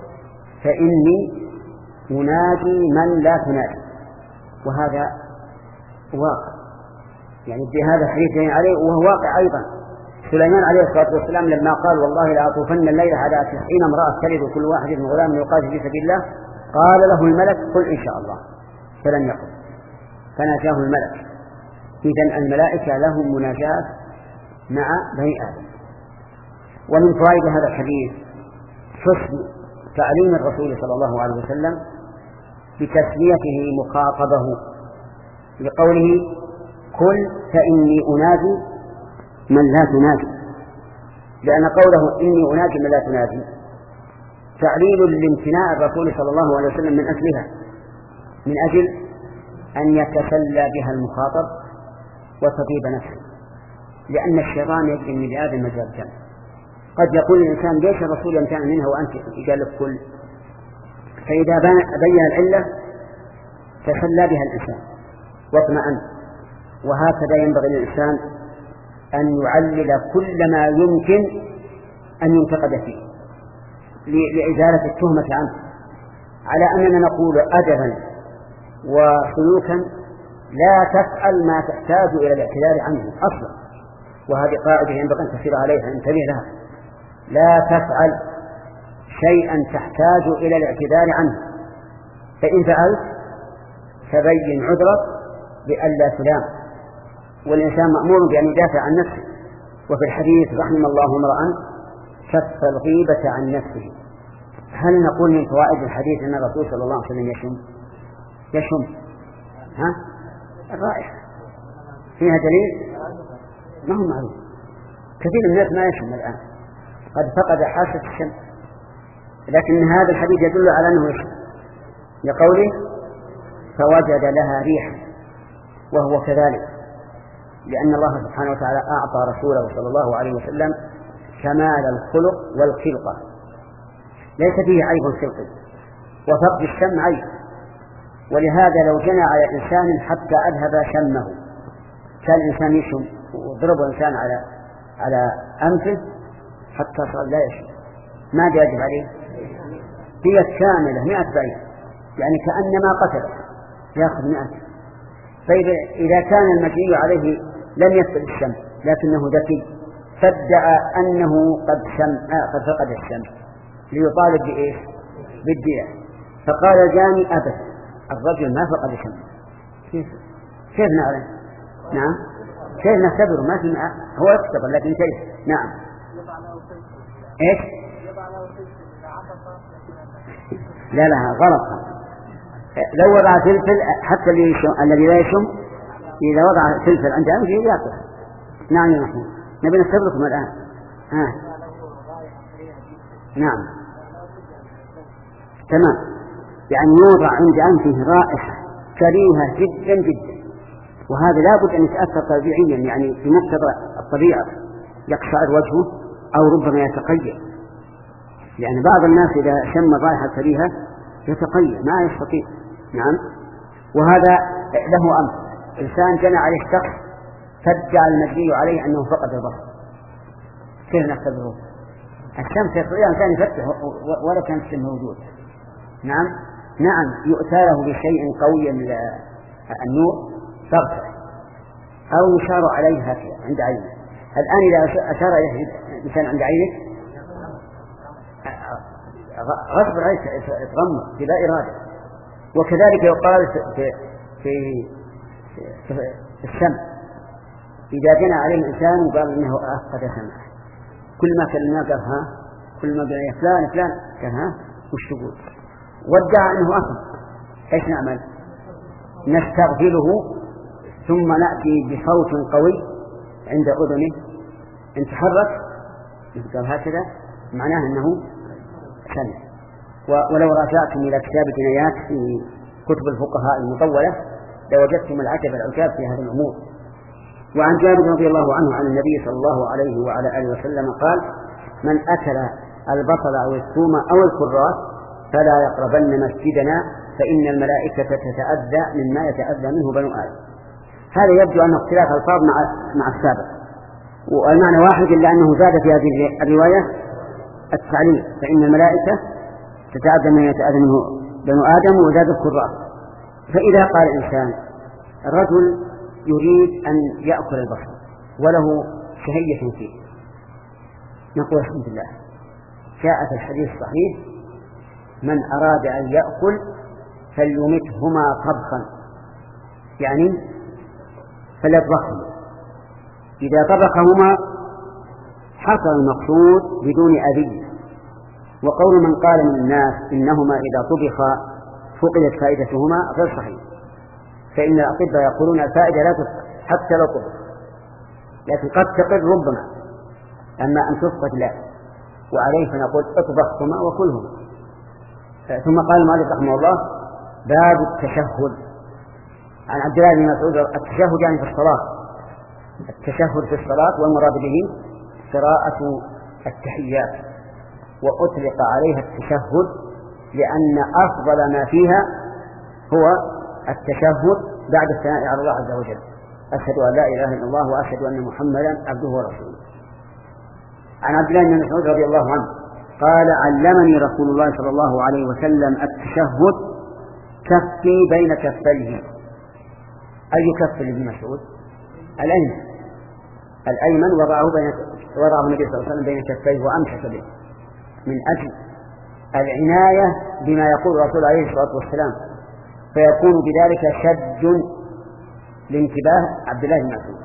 [SPEAKER 1] فإني أناجي من لا تناجي. وهذا واقع، يعني بهذا الحديث عليه، وهو واقع أيضا. سليمان عليه الصلاة والسلام لما قال: والله لأطوفن الليل على تسعين امرأة تلد كل واحد من غلام يقاتل في سبيل الله، قال له الملك: قل إن شاء الله، فلم يقل، فناجاه الملك. إذن الملائكة لهم مناجاة مع بني آدم. ومن فوائد هذا الحديث حسن تعليم الرسول صلى الله عليه وسلم بتسميته مخاطبه لقوله: قل فإني أناجي من لا تناجي، لأن قوله إني أناجي من لا تناجي تعليل لامتناع الرسول صلى الله عليه وسلم من أكلها، من أجل أن يتسلى بها المخاطب وتطيب نفسه، لأن الشيطان يجري من آدم مجرى الدم. قد يقول الإنسان: ليش الرسول يمتنع منها وأنت قال لك كل؟ فإذا بين العلة تسلى بها الإنسان واطمأن. وهكذا ينبغي للإنسان أن يعلل كل ما يمكن أن ينتقد فيه لإزالة التهمة عنه، على أننا نقول أدبا وسلوكا: لا تفعل ما تحتاج إلى الاعتذار عنه أصلا. وهذه قاعدة ينبغي أن تسير عليها، انتبه لها: لا تفعل شيئا تحتاج إلى الاعتذار عنه، فإن فعلت فبين عذرك بألا تلام. والإنسان مأمور بأن يدافع عن نفسه. وفي الحديث: رحم الله امرأ كف الغيبة عن نفسه. هل نقول من فوائد الحديث أن الرسول صلى الله عليه وسلم يشم يشم ها الرائحة؟ فيها دليل؟ ما هو معروف. كثير من الناس ما يشم الآن، قد فقد حاسة الشم، لكن هذا الحديث يدل على أنه يشم لقوله: فوجد لها ريحا. وهو كذلك، لأن الله سبحانه وتعالى أعطى رسوله صلى الله عليه وسلم كمال الخلق والخلقة، ليس فيه عيب خلقي، وفقد الشم عيب. ولهذا لو جنى على إنسان حتى أذهب شمه، كان الإنسان يشم وضرب الإنسان على على أنفه حتى صار لا يشم، ماذا يجب عليه؟ هي كاملة مئة بعيد، يعني كأنما قتله يأخذ مئة. فإذا كان المجني عليه لم يفقد الشم لكنه ذكي فادعى أنه قد شم آه قد فقد الشم ليطالب بإيش؟ بالدية، فقال الجاني أبدا الرجل ما فقد الشم. كيف كيف نعلم؟ نعم كيف نختبره؟ ما في هو يختبر لكن كيف؟ نعم إيش؟ لا لا غلط. لو وضع فلفل حتى الذي لا يشم إذا وضع فلفل عند أنفه يأكل. نعم يا محمود نبي نختبركم الآن. آه. نعم تمام، يعني يوضع عند أنفه رائحة كريهة جدا جدا، وهذا لا بد أن يتأثر طبيعيا يعني في مقتضى الطبيعة، يقشعر وجهه أو ربما يتقيأ، يعني بعض الناس إذا شم رائحة كريهة يتقيأ ما يستطيع. نعم. وهذا له أمر، إنسان جنى عليه شخص فادعى المجني عليه أنه فقد البصر، كيف نختبره؟ الشمس يستطيع إنسان يفتح ولا كان الشمس موجود. نعم نعم يؤتى له بشيء قوي من النور ترتفع أو يشار عليه هكذا عند عينه. الآن إذا أشار إليه إنسان عند عينك غصب عليك يتغمض بلا إرادة. وكذلك يقال في في في السمع، إذا جنى عليه الإنسان وقال إنه أفقد سمعه، كل ما كلمنا قال ها، كل ما قال فلان فلان قال ها وش تقول، وادعى أنه أفقد. إيش نعمل؟ نستغفله ثم نأتي بصوت قوي عند أذنه إن تحرك قال هكذا معناه أنه سمع. ولو رجعتم إلى كتاب جنايات في كتب الفقهاء المطولة لوجدتم العجب العجاب في هذه الأمور. وعن جابر رضي الله عنه عن النبي صلى الله عليه وعلى آله وسلم قال: من أكل البصل أو الثوم أو الكراث فلا يقربن مسجدنا فإن الملائكة تتأذى مما يتأذى منه بنو آدم. هذا يبدو أنه اختلاف الفاظ مع مع السابق، والمعنى واحد إلا أنه زاد في هذه الرواية التعليل فإن الملائكة تتأذى مما يتأذى منه بنو آدم، وزاد الكراث. فإذا قال إنسان الرجل يريد أن يأكل البصل وله شهية فيه، نقول الحمد لله جاء في الحديث الصحيح: من أراد أن يأكل فليمتهما طبخا، يعني فليطبخهما. إذا طبخهما حصل المقصود بدون أذية. وقول من قال من الناس إنهما إذا طبخا فقدت فائدتهما غير صحيح، فإن الأطباء يقولون الفائدة لا تفقد حتى لو طبخ، لكن قد تقل ربما، أما أن تفقد لا. وعليه فنقول اطبخهما وكلهما. ثم قال المؤلف رحمه الله: باب التشهد. عن عبد الله بن مسعود: التشهد يعني في الصلاة، التشهد في الصلاة والمراد به قراءة التحيات، وأطلق عليها التشهد لأن أفضل ما فيها هو التشهد بعد الثناء على الله عز وجل: أشهد أن لا إله إلا الله وأشهد أن محمدا عبده ورسوله. عن عبد الله بن مسعود رضي الله عنه قال: علمني رسول الله صلى الله عليه وسلم التشهد كفي بين كفيه. أي كف لابن مسعود؟ الأيمن. الأيمن وضعه بين وضعه النبي صلى الله عليه وسلم بين كفيه وأمسك به من أجل العناية بما يقول الرسول عليه الصلاة والسلام، فيكون بذلك شد لانتباه عبد الله بن مسعود.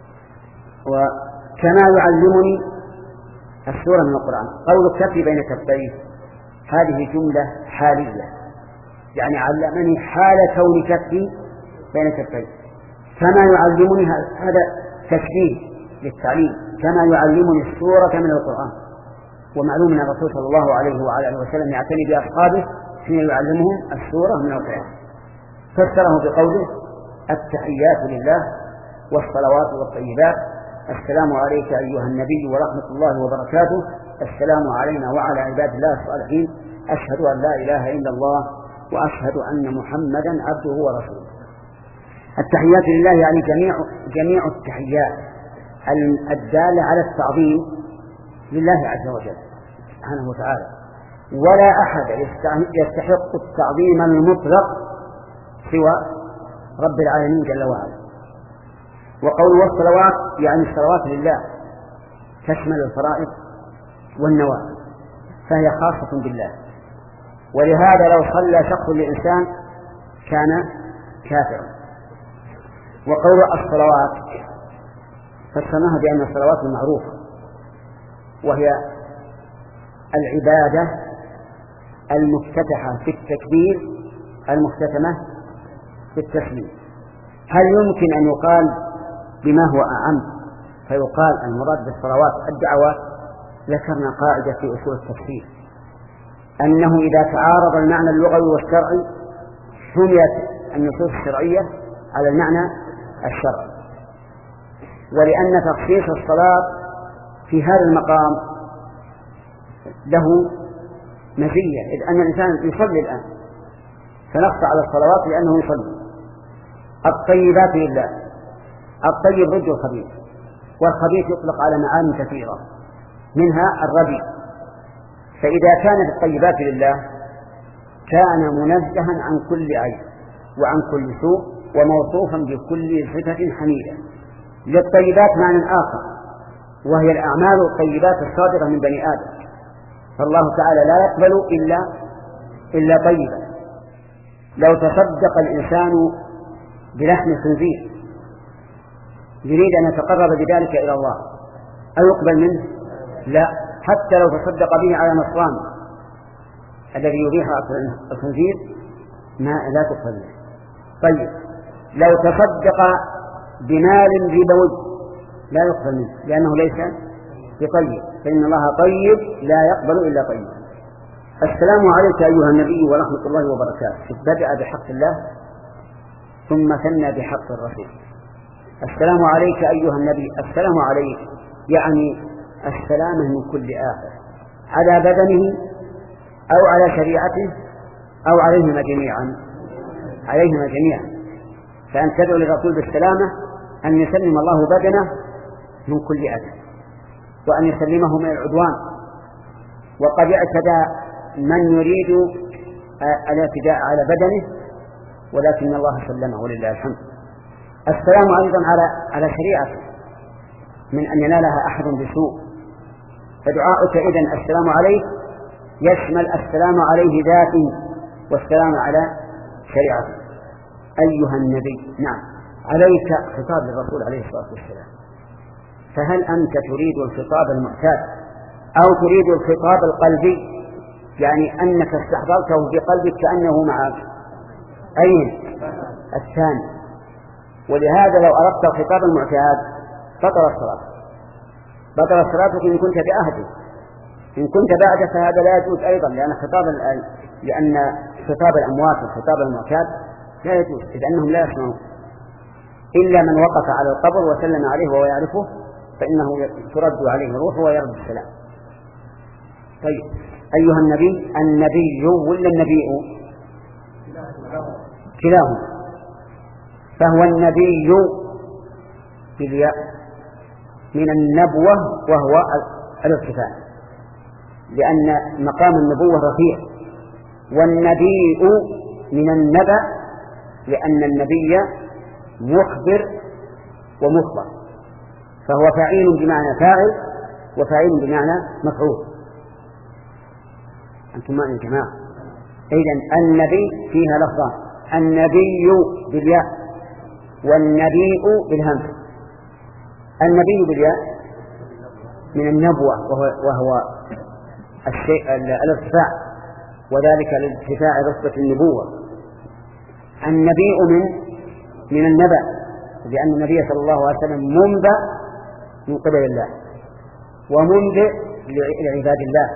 [SPEAKER 1] وكما يعلمني السورة من القرآن قول كفي بين كفيه، هذه جملة حالية، يعني علمني حال كون كفي بين كفيه. كما يعلمني هذا تشبيه للتعليم، كما يعلمني السورة من القرآن. ومعلوم أن الرسول صلى الله عليه وعلى آله وسلم يعتني بأصحابه حين يعلمهم السورة من القرآن. فسره بقوله: التحيات لله والصلوات والطيبات، السلام عليك أيها النبي ورحمة الله وبركاته، السلام علينا وعلى عباد الله الصالحين، أشهد أن لا إله إلا الله وأشهد أن محمدا عبده ورسوله. التحيات لله يعني جميع جميع التحيات الدالة على التعظيم لله عز وجل سبحانه وتعالى، ولا أحد يستحق التعظيم المطلق سوى رب العالمين جل وعلا. وقوله الصلوات يعني الصلوات لله تشمل الفرائض والنوافل، فهي خاصة بالله. ولهذا لو صلى شخص لإنسان كان كافرا. وقول الصلوات فسماها بأن الصلوات المعروفة، وهي العبادة المفتتحة في التكبير المختتمة في التسليم. هل يمكن أن يقال بما هو أعم فيقال المراد بالصلوات الدعوات؟ ذكرنا قاعدة في أصول التفسير أنه إذا تعارض المعنى اللغوي والشرعي حملت النصوص الشرعية على المعنى الشرعي. ولأن تخصيص الصلاة في هذا المقام له مزية، إذ أن الإنسان يصلي الآن فنقص على الصلوات لأنه يصلي. الطيبات لله، الطيب ضد الخبيث، والخبيث يطلق على معاني كثيرة منها الرديء. فإذا كانت الطيبات لله كان منزها عن كل عيب وعن كل سوء وموصوفا بكل صفة حميدة. للطيبات معنى آخر وهي الأعمال الطيبات الصادرة من بني آدم، فالله تعالى لا يقبل إلا إلا طيبا. لو تصدق الإنسان بلحم خنزير يريد أن يتقرب بذلك إلى الله أيقبل منه؟ لا، حتى لو تصدق به على نصران الذي يبيح الخنزير ما لا تقبل منه. طيب لو تصدق بمال ربوي لا يقبل منه لأنه ليس بطيب، فإن الله طيب لا يقبل إلا طيب. السلام عليك أيها النبي ورحمة الله وبركاته، بدأ بحق الله ثم ثنى بحق الرسول. السلام عليك أيها النبي، السلام عليك يعني السلامة من كل آفة على بدنه أو على شريعته أو عليهما جميعا، عليهما جميعا. فأن تدعو للرسول بالسلامة أن يسلم الله بدنه من كل أذى وأن يسلمه من العدوان. وقد اعتدى من يريد الاعتداء على بدنه ولكن الله سلمه ولله الحمد. السلام أيضا على على شريعته من أن ينالها أحد بسوء. فدعاؤك إذن السلام عليك يشمل السلام عليه ذاته والسلام على شريعته. أيها النبي، نعم عليك خطاب للرسول عليه الصلاة والسلام، فهل أنت تريد الخطاب المعتاد أو تريد الخطاب القلبي، يعني أنك استحضرته بقلبك كأنه معك؟ أين الثاني. ولهذا لو أردت الخطاب المعتاد بطل الصلاة، بطل الصلاة إن كنت بعهده. إن كنت بعد فهذا لا يجوز أيضا، لأن خطاب لأن خطاب الأموات والخطاب المعتاد لا يجوز، إذ أنهم لا يسمعون إلا من وقف على القبر وسلم عليه وهو يعرفه فإنه ترد عليه روحه ويرد السلام. طيب أيها النبي، النبي ولا النبي؟ كلاهما. فهو النبي بالياء من النبوة وهو الارتفاع، لأن مقام النبوة رفيع. والنبي من النبأ لأن النبي مخبر ومخبر، فهو فعيل بمعنى فاعل وفاعل بمعنى مفعول. أنتم معي يا جماعة؟ إذن النبي فيها لفظان، النبي بالياء والنبي بالهمز. النبي بالياء من النبوة وهو, وهو الشيء الارتفاع، وذلك لارتفاع رتبة النبوة. النبي من من النبأ لأن النبي صلى الله عليه وسلم منبأ من قبل الله ومنبئ لعباد الله،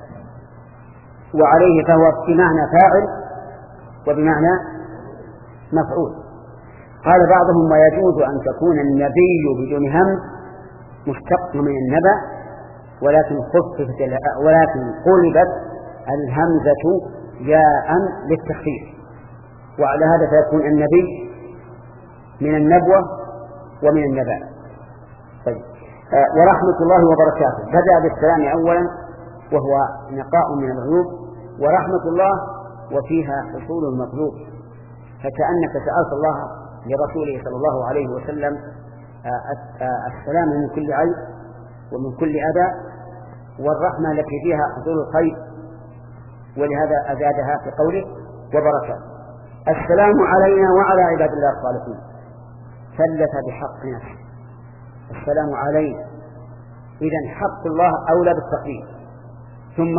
[SPEAKER 1] وعليه فهو بمعنى فاعل وبمعنى مفعول. قال بعضهم ويجوز أن تكون النبي بدون همز مشتق من النبأ ولكن خففت ولكن قلبت الهمزة جاء للتخفيف، وعلى هذا فيكون النبي من النبوة ومن النبأ. طيب ورحمة الله وبركاته بدأ بالسلام أولا وهو نقاء من العيوب ورحمة الله وفيها حصول المطلوب، فكأنك سألت الله لرسوله صلى الله عليه وسلم السلام من كل عيب ومن كل أذى، والرحمة التي فيها حصول الخير، ولهذا أزادها في قوله وبركاته. السلام علينا وعلى عباد الله الصالحين، ثلث بحق نفسه السلام علينا، إذن حق الله أولى بالتقديم، ثم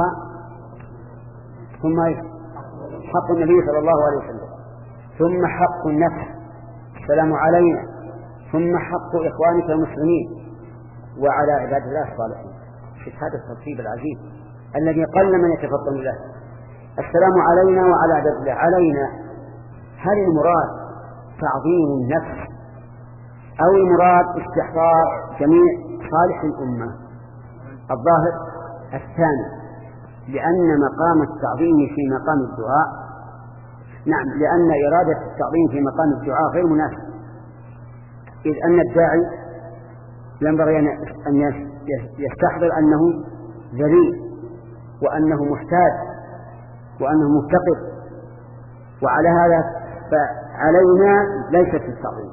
[SPEAKER 1] ثم حق النبي صلى الله عليه وسلم، ثم حق النفس السلام علينا، ثم حق إخوانك المسلمين وعلى عباد الله الصالحين. شوف هذا الترتيب العجيب الذي قل من يتفطن له. السلام علينا وعلى عباد الله. علينا، هل المراد تعظيم النفس أو المراد استحضار جميع صالح الأمة؟ الظاهر الثاني، لأن مقام التعظيم في مقام الدعاء، نعم، لأن إرادة التعظيم في مقام الدعاء غير مناسب، إذ أن الداعي ينبغي أن يستحضر أنه ذليل وأنه محتاج وأنه مفتقر، وعلى هذا فعلينا ليست في التعظيم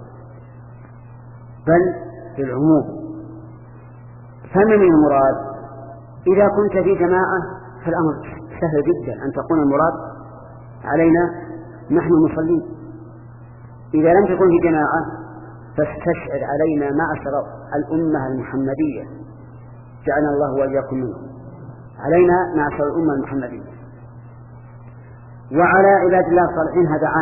[SPEAKER 1] بل في العموم. فمن المراد؟ إذا كنت في جماعة فالأمر سهل جدا أن تكون المراد علينا نحن المصلين. إذا لم تكن في جماعة فاستشعر علينا معشر الأمة المحمدية، جعلنا الله وإياكم منهم، علينا معشر الأمة المحمدية. وعلى عباد الله الصالحين هذا عام،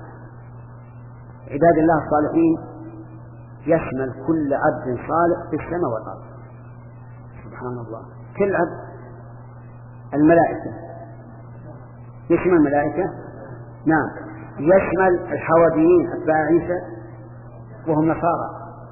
[SPEAKER 1] عباد الله الصالحين يشمل كل عبد صالح في السماء والأرض، سبحان الله، كل عبد. الملائكة يشمل الملائكة، نعم، يشمل الحواريين أتباع عيسى وهم نصارى،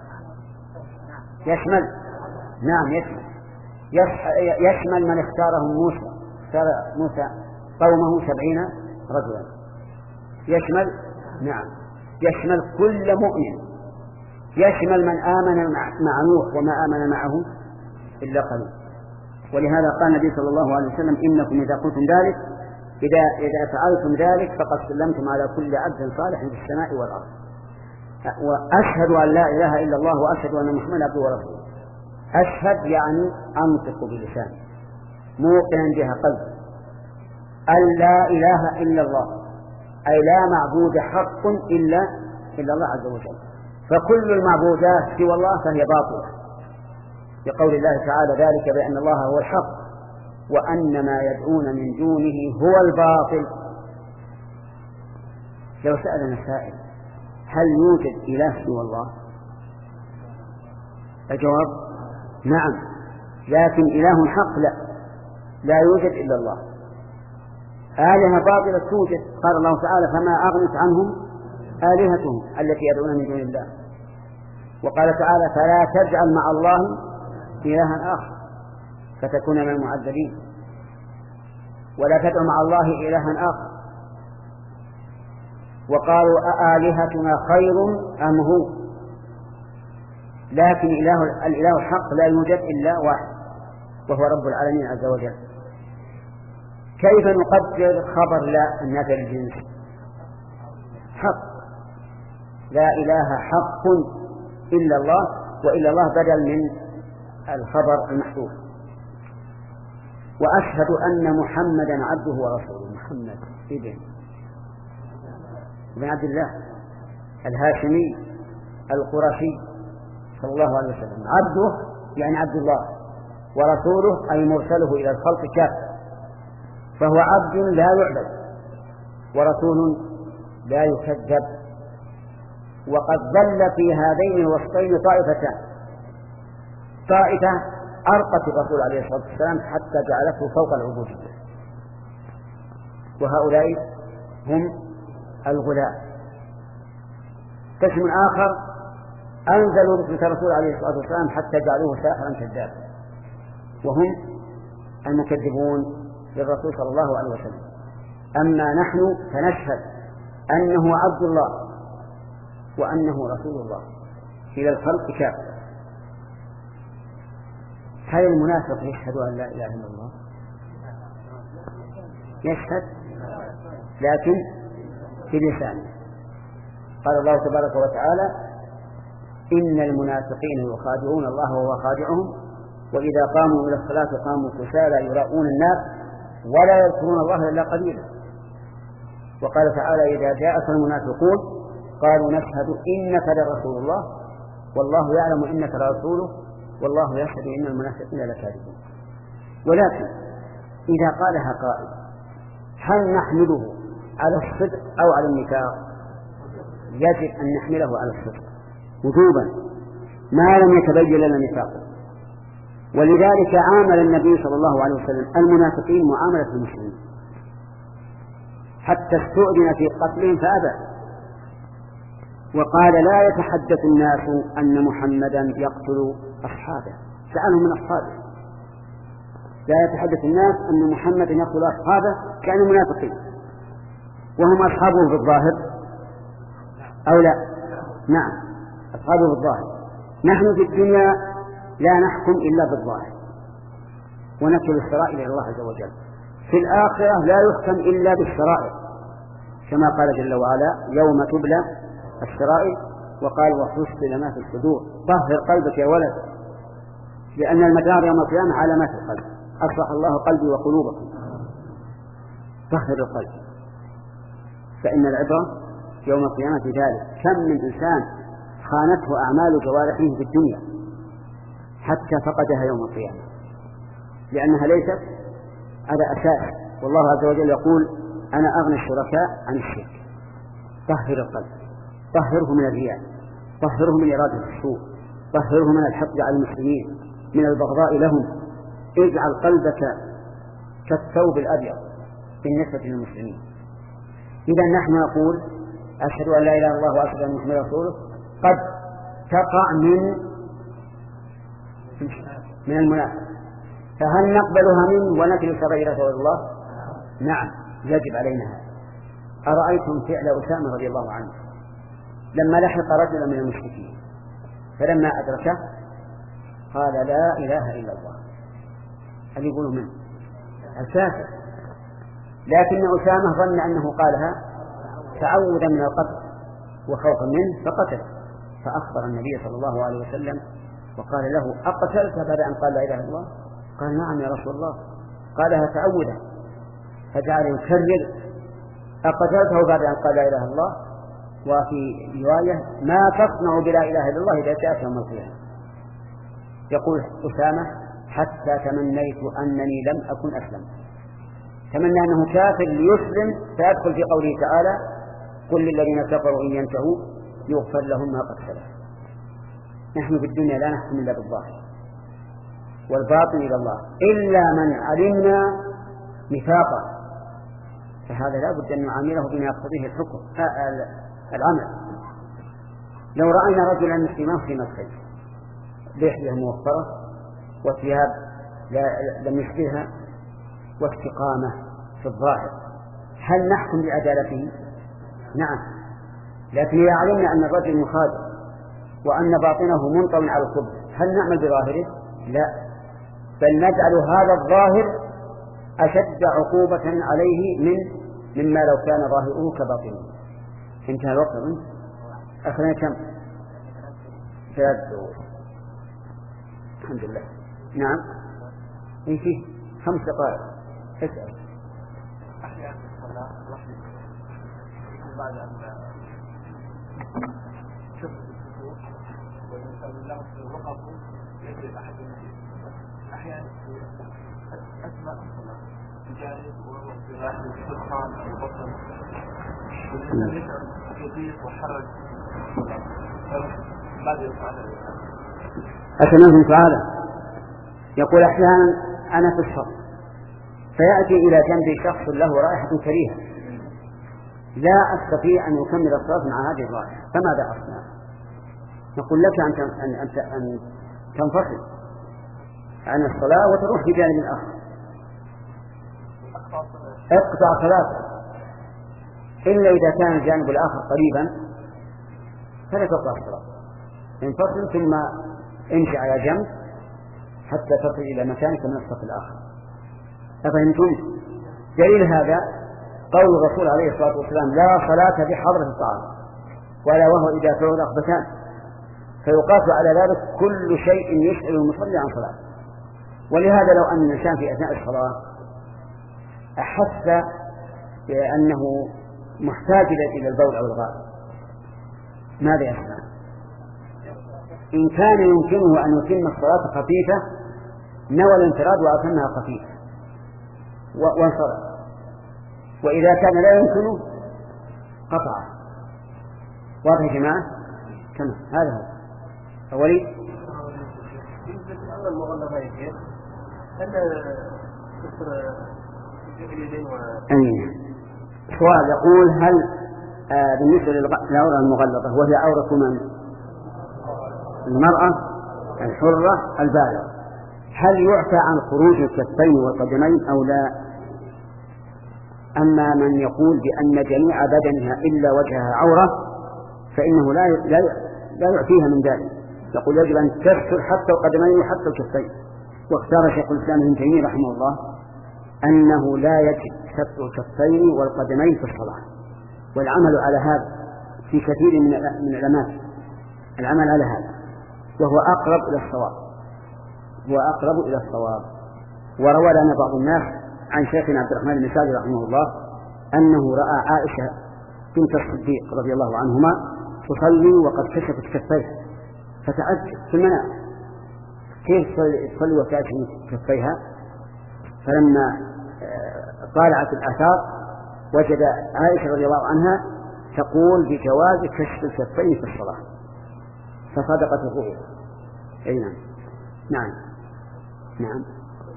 [SPEAKER 1] يشمل، نعم، يشمل يشمل من اختارهم موسى، اختار موسى قومه سبعين رجلا، يشمل، نعم، يشمل كل مؤمن، يشمل من آمن مع نوح وما آمن معه إلا قليل. ولهذا قال النبي صلى الله عليه وسلم: إنكم إذا قلتم ذلك إذا إذا فعلتم ذلك فقد سلمتم على كل عبد صالح في السماء والأرض. وأشهد أن لا إله إلا الله وأشهد أن محمدا عبده ورسوله. أشهد يعني أنطق بلساني موقنا بها قلبي أن لا إله إلا الله، أي لا معبود حق إلا إلا الله عز وجل، فكل المعبودات سوى الله فهي باطلة، لقول الله تعالى: ذلك بأن الله هو الحق وأن ما يدعون من دونه هو الباطل. لو سألنا سائل: هل يوجد إله سوى الله؟ الجواب: نعم، لكن إله حق لا لا يوجد إلا الله. آلهة باطلة توجد، قال الله تعالى: فما أغنت عنهم آلهتهم التي يدعون من دون الله. وقال تعالى: فلا تجعل مع الله إلها آخر فتكون من المعذبين، ولا تدع مع الله إلها آخر. وقالوا: أآلهتنا خير أم هو؟ لكن إله الإله الحق لا يوجد إلا واحد وهو رب العالمين عز وجل. كيف نقدر خبر لا النافع للجنس؟ حق، لا إله حق إلا الله، وإلا الله بدل من الخبر المحذوف. وأشهد أن محمدا عبده ورسوله. محمد ابن ابن عبد الله الهاشمي القرشي صلى الله عليه وسلم، عبده يعني عبد الله، ورسوله أي مرسله إلى الخلق كافة، فهو عبد لا يعبد ورسول لا يكذب. وقد ظل في هذين الوصفين طائفتان: طائفة أرقت الرسول عليه الصلاة والسلام حتى جعلته فوق العبودية، وهؤلاء هم الغلاة. قسم آخر أنزلوا رسالة الرسول عليه الصلاة والسلام حتى جعلوه ساحرا كذابا، وهم المكذبون للرسول صلى الله عليه وسلم. أما نحن فنشهد أنه عبد الله وأنه رسول الله إلى الخلق كافة. هل المنافق يشهد أن لا إله إلا الله؟ يشهد لكن في لسانه. قال الله تبارك وتعالى إن المنافقين يخادعون الله وهو خادعهم وإذا قاموا إلى الصلاة قاموا كسالى يراءون الناس ولا يذكرون الله إلا قليلا. وقال تعالى إذا جاءك المنافقون قالوا نشهد إنك لرسول الله والله يعلم إنك لرسوله والله يشهد إن المنافقين لكاذبون. ولكن إذا قالها قائل هل نحمله على الصدق أو على النفاق؟ يجب أن نحمله على الصدق وجوبا ما لم يتبين لنا نفاقه. ولذلك عامل النبي صلى الله عليه وسلم المنافقين معاملة المسلمين حتى استؤذن في قتلهم فأبى، وقال لا يتحدث الناس أن محمدا يقتل أصحابه، سألهم من أصحابه، لا يتحدث الناس أن محمدا يقتل أصحابه كانوا منافقين وهم أصحابه في الظاهر أو لا؟ نعم أصحابه في الظاهر. نحن في الدنيا لا نحكم إلا بالظاهر ونكل السرائر إلى الله عز وجل، في الآخرة لا يحكم إلا بالسرائر كما قال جل وعلا يوم تبلى السرائر وقال وحصل ما في الصدور طهر قلبك يا ولد لأن المدار يوم القيامة على ما في القلب. أصلح الله قلبي وقلوبكم طهر القلب. فإن العبرة يوم القيامة في ذلك كم من إنسان خانته أعمال جوارحه في الدنيا حتى فقدها يوم القيامة لأنها ليست على أساس. والله عز وجل يقول أنا أغنى الشركاء عن الشرك. طهر القلب، طهره من الرياء، طهره من إرادة السوء، طهره من الحقد على المسلمين، من البغضاء لهم. اجعل قلبك كالثوب الأبيض بالنسبة للمسلمين. إذا نحن نقول أشهد أن لا إله إلا الله وأشهد أن محمدا رسوله قد تقع من من المنافق، فهل نقبلها منه ونكل سريرته إلى الله؟ نعم يجب علينا هذا. أرأيتم فعل أسامة رضي الله عنه لما لحق رجلا من المشركين فلما أدركه قال لا إله إلا الله. هل يقولوا منه الكافر؟ لكن أسامة ظن أنه قالها تعوذا من القتل وخوفا منه فقتل، فأخبر النبي صلى الله عليه وسلم وقال له أقتلت بعد أن قال لا إله إلا الله؟ قال نعم يا رسول الله قالها تعوذا، فجعل يكرر أقتلته بعد أن قال لا إله إلا الله. وفي رواية ما تصنع بلا إله إلا الله إذا جاءت يوم القيامة. يقول أسامة حتى تمنيت أنني لم أكن أسلم، تمنى أنه كافر ليسلم فيدخل في قوله تعالى قل للذين كفروا إن ينتهوا يغفر لهم ما قد سلف. نحن في الدنيا لا نحكم إلا بالظاهر والباطن إلى الله إلا من علمنا نفاقا فهذا لا بد أن نعامله بما يقتضيه الحكم العمل. لو رأينا رجلا مسلما في مسجد لحية موفرة وثياب لم يشبهها واستقامة في الظاهر هل نحكم بعدالته؟ نعم. لكن إذا علمنا أن الرجل مخادع وأن باطنه منطوي على الكبر هل نعمل بظاهره؟ لا، بل نجعل هذا الظاهر أشد عقوبة عليه من مما لو كان ظاهره كباطنه. انتهى الوقت منه. أخذنا كم؟ ثلاث دقائق الحمد لله. نعم إيه فيه خمس دقائق. اسأل.
[SPEAKER 2] أحيانا الصلاة الرحمة بعد أن شفت الصفوف والإنسان الله وقفوا يجب أحد أحيانا أسماء الصلاة تجارب وراح السلطان والبطن والإنسان يشعر بضيق وحرج ماذا يفعل الإنسان؟
[SPEAKER 1] أتمنى تعالى يقول أحيانا أنا في الصف فيأتي إلى جنب شخص له رائحة كريهة لا أستطيع أن أكمل الصلاة مع هذه الرائحة فماذا أصنع؟ نقول لك أن أن أن تنفصل عن الصلاة وتروح في جانب آخر اقطع صلاتك إلا إذا كان الجانب الآخر قريبا فلا تقطع الصلاة، انفصل ثم امشي على جنب حتى تصل إلى مكانك من الصف الآخر. أفهمتم؟ دليل هذا قول الرسول عليه الصلاة والسلام: لا صلاة بحضرة الطعام ولا وهو إذا فعل رغبتان. فيقاس على ذلك كل شيء يشغل المصلي عن صلاة. ولهذا لو أن الإنسان في أثناء الصلاة أحس بأنه محتاج إلى البول أو الغائط ماذا يصنع؟ إن كان يمكنه أن يتم الصلاة خفيفة نوى الانفراد وأتمها خفيفة وانصرف، وإذا كان لا يمكنه قطع. واضح يا جماعة؟ تمام. هذا هو أولي سؤال يقول: هل آه بالنسبة للعورة المغلظة وهي عورة من؟ المرأة الحرة البالغة، هل يعفى عن خروج الكفين والقدمين أو لا؟ أما من يقول بأن جميع بدنها إلا وجهها عورة فإنه لا لا لا يعفيها من ذلك، يقول يجب أن تستر حتى القدمين وحتى الكفين. واختار شيخ الإسلام ابن تيمية رحمه الله أنه لا يجب ستر الكفين والقدمين في الصلاة، والعمل على هذا في كثير من من الأماكن، العمل على هذا وهو أقرب إلى الصواب وأقرب إلى الصواب. وروى لنا بعض الناس عن شيخنا عبد الرحمن بن سعدي رحمه الله أنه رأى عائشة بنت الصديق رضي الله عنهما تصلي وقد كشفت كفيها، فتعجب في المنام كيف تصلي وكاشف كفيها. فلما طالعت الآثار وجد عائشة رضي الله عنها تقول بجواز كشف الكفين في الصلاة، فصدقت الرؤيا. أي نعم. نعم نعم.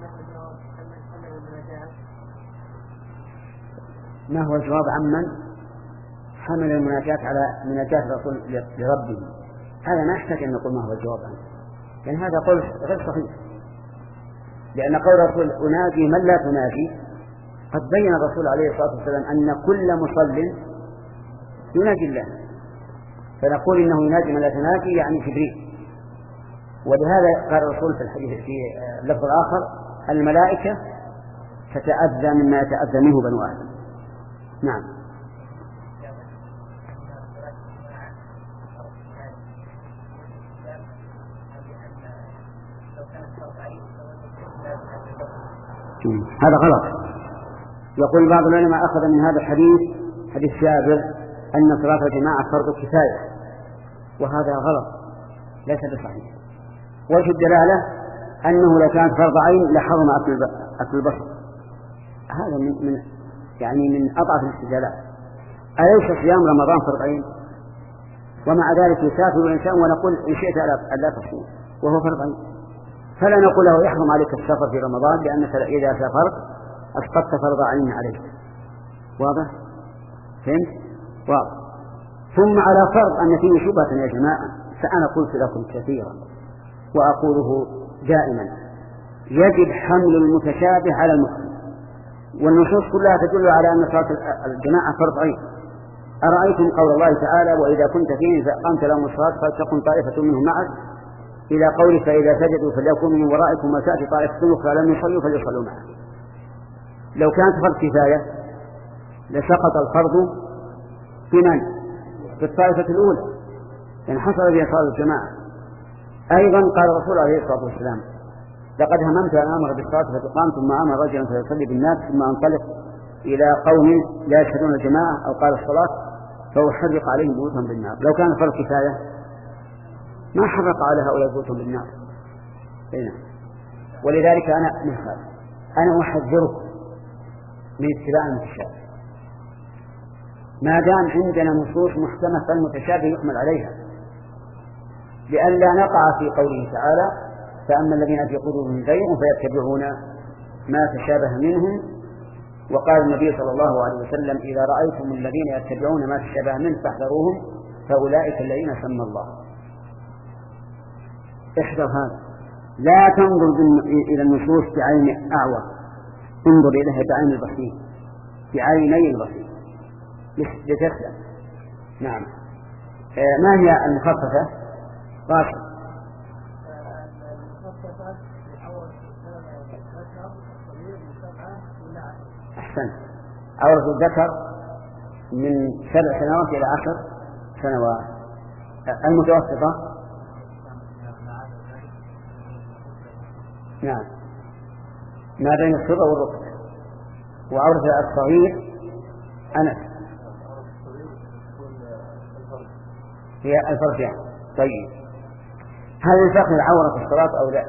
[SPEAKER 1] ما هو الجواب عمن حمل المناجاة على مناجاة الرسول لربه؟ هذا ما يحتاج أن نقول ما هو الجواب عنه، لأن يعني هذا قول غير صحيح، لأن قول الرسول أناجي من لا تناجي قد بين الرسول عليه الصلاة والسلام أن كل مصل يناجي الله، فنقول إنه يناجي من لا تناجي يعني جبريل. ولهذا قال الرسول في الحديث في اللفظ الآخر: الملائكة تتأذى مما يتأذى منه بنو آدم. نعم. هذا غلط. يقول بعض العلماء أخذ من هذا الحديث حديث جابر أن صلاة الجماعة فرض كفاية، وهذا غلط ليس بصحيح. وجه الدلالة أنه لو كانت فرض عين لحرم أكل البصر، هذا من, من يعني من أضعف الاستدلالات. أليس صيام رمضان فرض عين؟ ومع ذلك يسافر الإنسان ونقول إن شئت ألا تصوم وهو فرض عين، فلا نقول له يحرم عليك السفر في رمضان لأنك إذا سافرت أسقطت فرض عين عليك. واضح؟ فهمت؟ واضح. ثم على فرض أن فيه شبهة يا جماعة، فأنا قلت لكم كثيرا وأقوله دائما: يجب حمل المتشابه على المحكم، والنصوص كلها تدل على أن صلاة الجماعة فرض عين. أرأيتم قول الله تعالى: وإذا كنت فيهم فأقمت لهم الصلاة فلتكن طائفة منهم معك، إلى قوله: فإذا سجدوا فليكونوا من ورائكم وتأتي طائفة أخرى لم يصلوا فليصلوا معه. لو كانت فرض كفاية لسقط الفرض بمن؟ بالطائفة الأولى، يعني حصل بها صلاة الجماعة. أيضا قال الرسول عليه الصلاة والسلام: لقد هممت أن أمر بالصلاة فتقام ثم أمر رجلا فيصلي بالناس ثم أنطلق إلى قوم لا يشهدون الجماعة أو قال الصلاة فأحرق عليهم بيوتهم بالنار. لو كان فرض كفاية ما حرق على هؤلاء بيوتهم بالنار. هنا. ولذلك أنا نخاف أنا أحذركم من اتباع المتشابه، ما دام عندنا نصوص محكمة فالمتشابه يحمل عليها، لئلا نقع في قوله تعالى: فأما الذين في قلوبهم زيغ فيتبعون ما تشابه منهم. وقال النبي صلى الله عليه وسلم: إذا رأيتم الذين يتبعون ما تشابه منه فاحذروهم فأولئك الذين سمى الله. احذر هذا، لا تنظر إلى النصوص بعين أعور، انظر إليها بعين البصير، بعيني البصير لتسلم. نعم. آه ما هي المخففة؟ راشد. أحسن. عورة الذكر من سبع سنوات إلى عشر سنوات. المتوسطة نعم ما بين الصبع والركبة. وعورة الصغير أنس هي الفرجة. طيب هل ينفخ العورة في الصلاة أو لا؟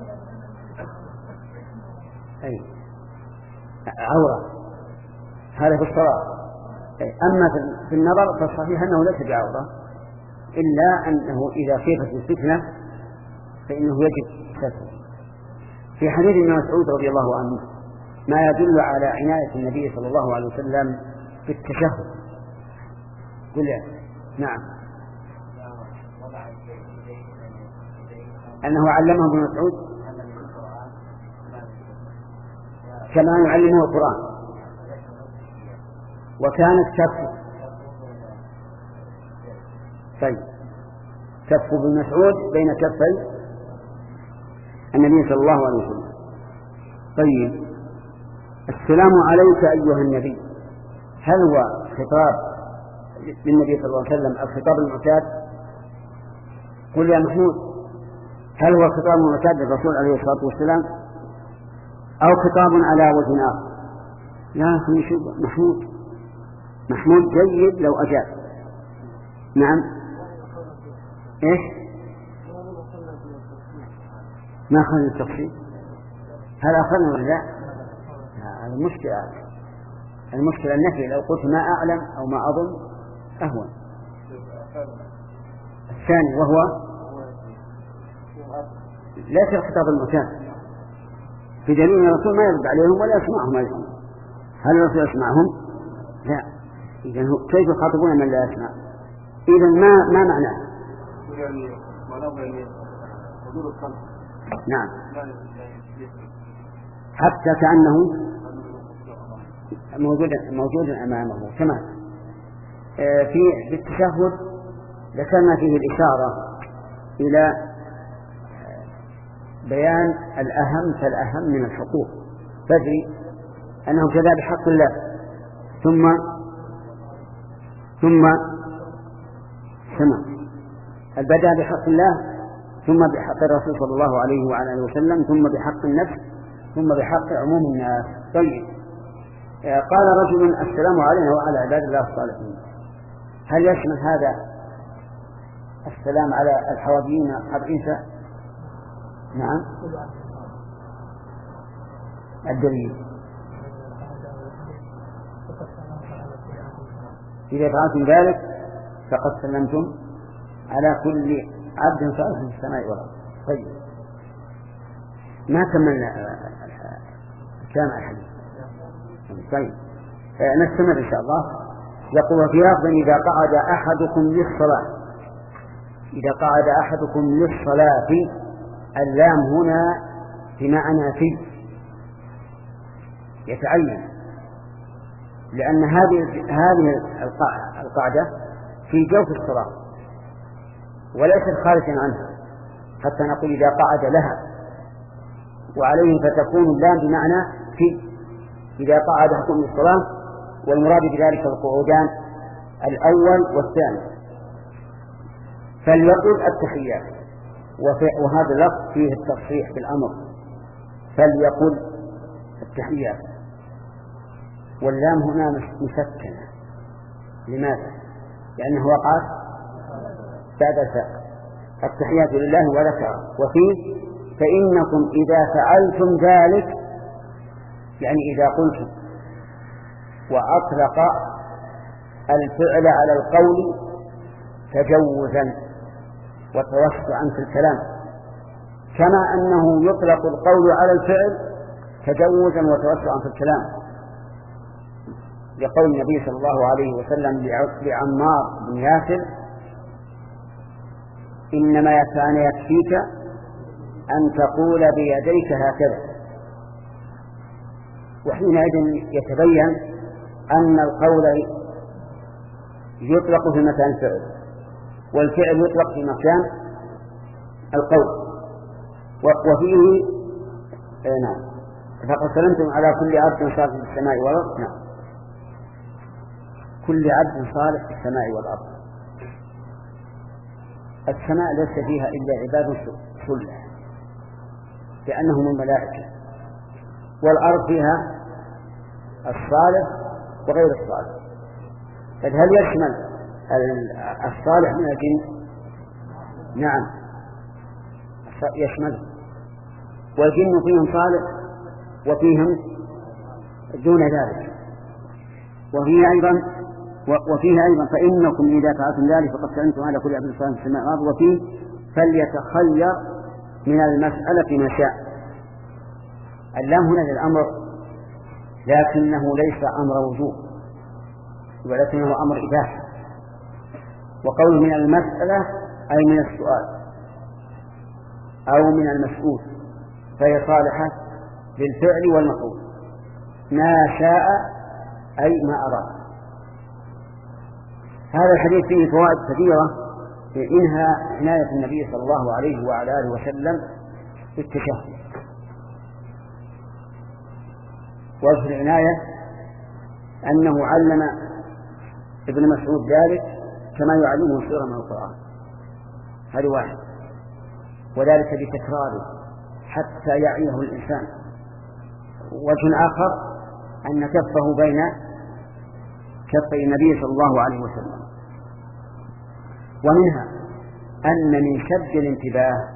[SPEAKER 1] أي عورة هذا في الصلاة. أما في النظر فالصحيح أنه ليس بعورة إلا أنه إذا خيفت الفتنة فإنه يجب ستره. في حديث ابن مسعود رضي الله عنه ما يدل على عناية النبي صلى الله عليه وسلم في التشهد. قل نعم أنه علمه ابن مسعود كما يعلمه القرآن. وكانت كف طيب كف ابن مسعود بين كفي النبي صلى الله عليه وسلم. طيب السلام عليك أيها النبي هل هو خطاب للنبي صلى الله عليه وسلم الخطاب المعتاد؟ قل يا محمود هل هو خطاب المعتاد للرسول عليه الصلاة والسلام أو خطاب على وجه آخر؟ يا أخي شوف محمود محمود جيد لو أجاب. نعم إيش ما أخذ التفصيل؟ هل أخذنا ولا لا؟ المشكلة المشكلة النفي. لو قلت ما أعلم أو ما أظن أهون. الثاني وهو ليس الخطاب المعتاد في دليل أن الرسول ما يرد عليهم ولا يسمعهم أيضا. هل الرسول يسمعهم؟ لا. إذن كيف يخاطبون من لا يسمع؟ إذن ما ما معناه؟ نعم حتى كأنه موجود موجود أمامه. تمام. في التشهد ذكرنا فيه الإشارة إلى بيان الأهم فالأهم من الحقوق. تدري أنه كذا بحق الله ثم ثم سمع البدء بحق الله ثم بحق الرسول صلى الله عليه وعلى اله وسلم ثم بحق النفس ثم بحق عموم الناس. طيب قال رجل السلام علينا وعلى عباد الله الصالحين هل يشمل هذا السلام على الحواريين أصحاب عيسى؟ نعم. الدليل إذا فعلتم ذلك فقد سلمتم على كل عبد صالح في السماء والأرض. طيب ما كملنا كلام الحديث. طيب نستمر إن شاء الله. يقول في لفظ إذا قعد أحدكم للصلاة إذا قعد أحدكم للصلاة اللام هنا بمعنى في يتعين لأن هذه هذه القاعدة في جوف الصلاة وليست خارجا عنها حتى نقول إذا قعد لها. وعليه فتكون اللام بمعنى في إذا قعد أحدكم للصلاة والمراد بذلك القعودان الأول والثاني. فليقل التحيات وهذا اللفظ فيه التصريح بالأمر فليقل التحيات واللام هنا مسكنة. لماذا؟ لأنه وقعت بعد الفاء. التحيات لله وذكر وفيه فإنكم إذا فعلتم ذلك يعني إذا قلتم وأطلق الفعل على القول تجوزا وتوسعا في الكلام كما أنه يطلق القول على الفعل تجوزا وتوسعا في الكلام لقول النبي صلى الله عليه وسلم لعمار بن ياسر إنما كان يكفيك أن تقول بيديك هكذا. وحينئذ يتبين أن القول يطلق في مكان الفعل والفعل يطلق في مكان القول. وفيه نعم فقد سلمتم على كل عبد صالح في السماء والأرض. نعم، كل عبد صالح في السماء والأرض. السماء ليس فيها إلا عباد صلح لأنهم الملائكة، والأرض فيها الصالح وغير الصالح. فهل يشمل الصالح من الجن؟ نعم يشمل، والجن فيهم صالح وفيهم دون ذلك. وفيه أيضا وفيه أيضا فإنكم إذا فعلتم ذلك فقد سألتم على كل عبد صالح في السماء والأرض. وفيه فليتخير من المسألة ما شاء. اللام هنا للأمر لكنه ليس أمر وجوب ولكنه أمر إباحة. وقول من المسألة أي من السؤال أو من المسؤول، فهي صالحة للفعل والمفعول. ما شاء أي ما أراد. هذا الحديث فيه فوائد كثيرة، منها عناية النبي صلى الله عليه وعلى آله وسلم بالتشهد. وجه العناية أنه علم ابن مسعود ذلك كما يعلمه سورة من القرآن، هذا واحد، وذلك بتكراره حتى يعيه الإنسان. وجه آخر أن كفه بين كفي النبي صلى الله عليه وسلم. ومنها أن من شد الانتباه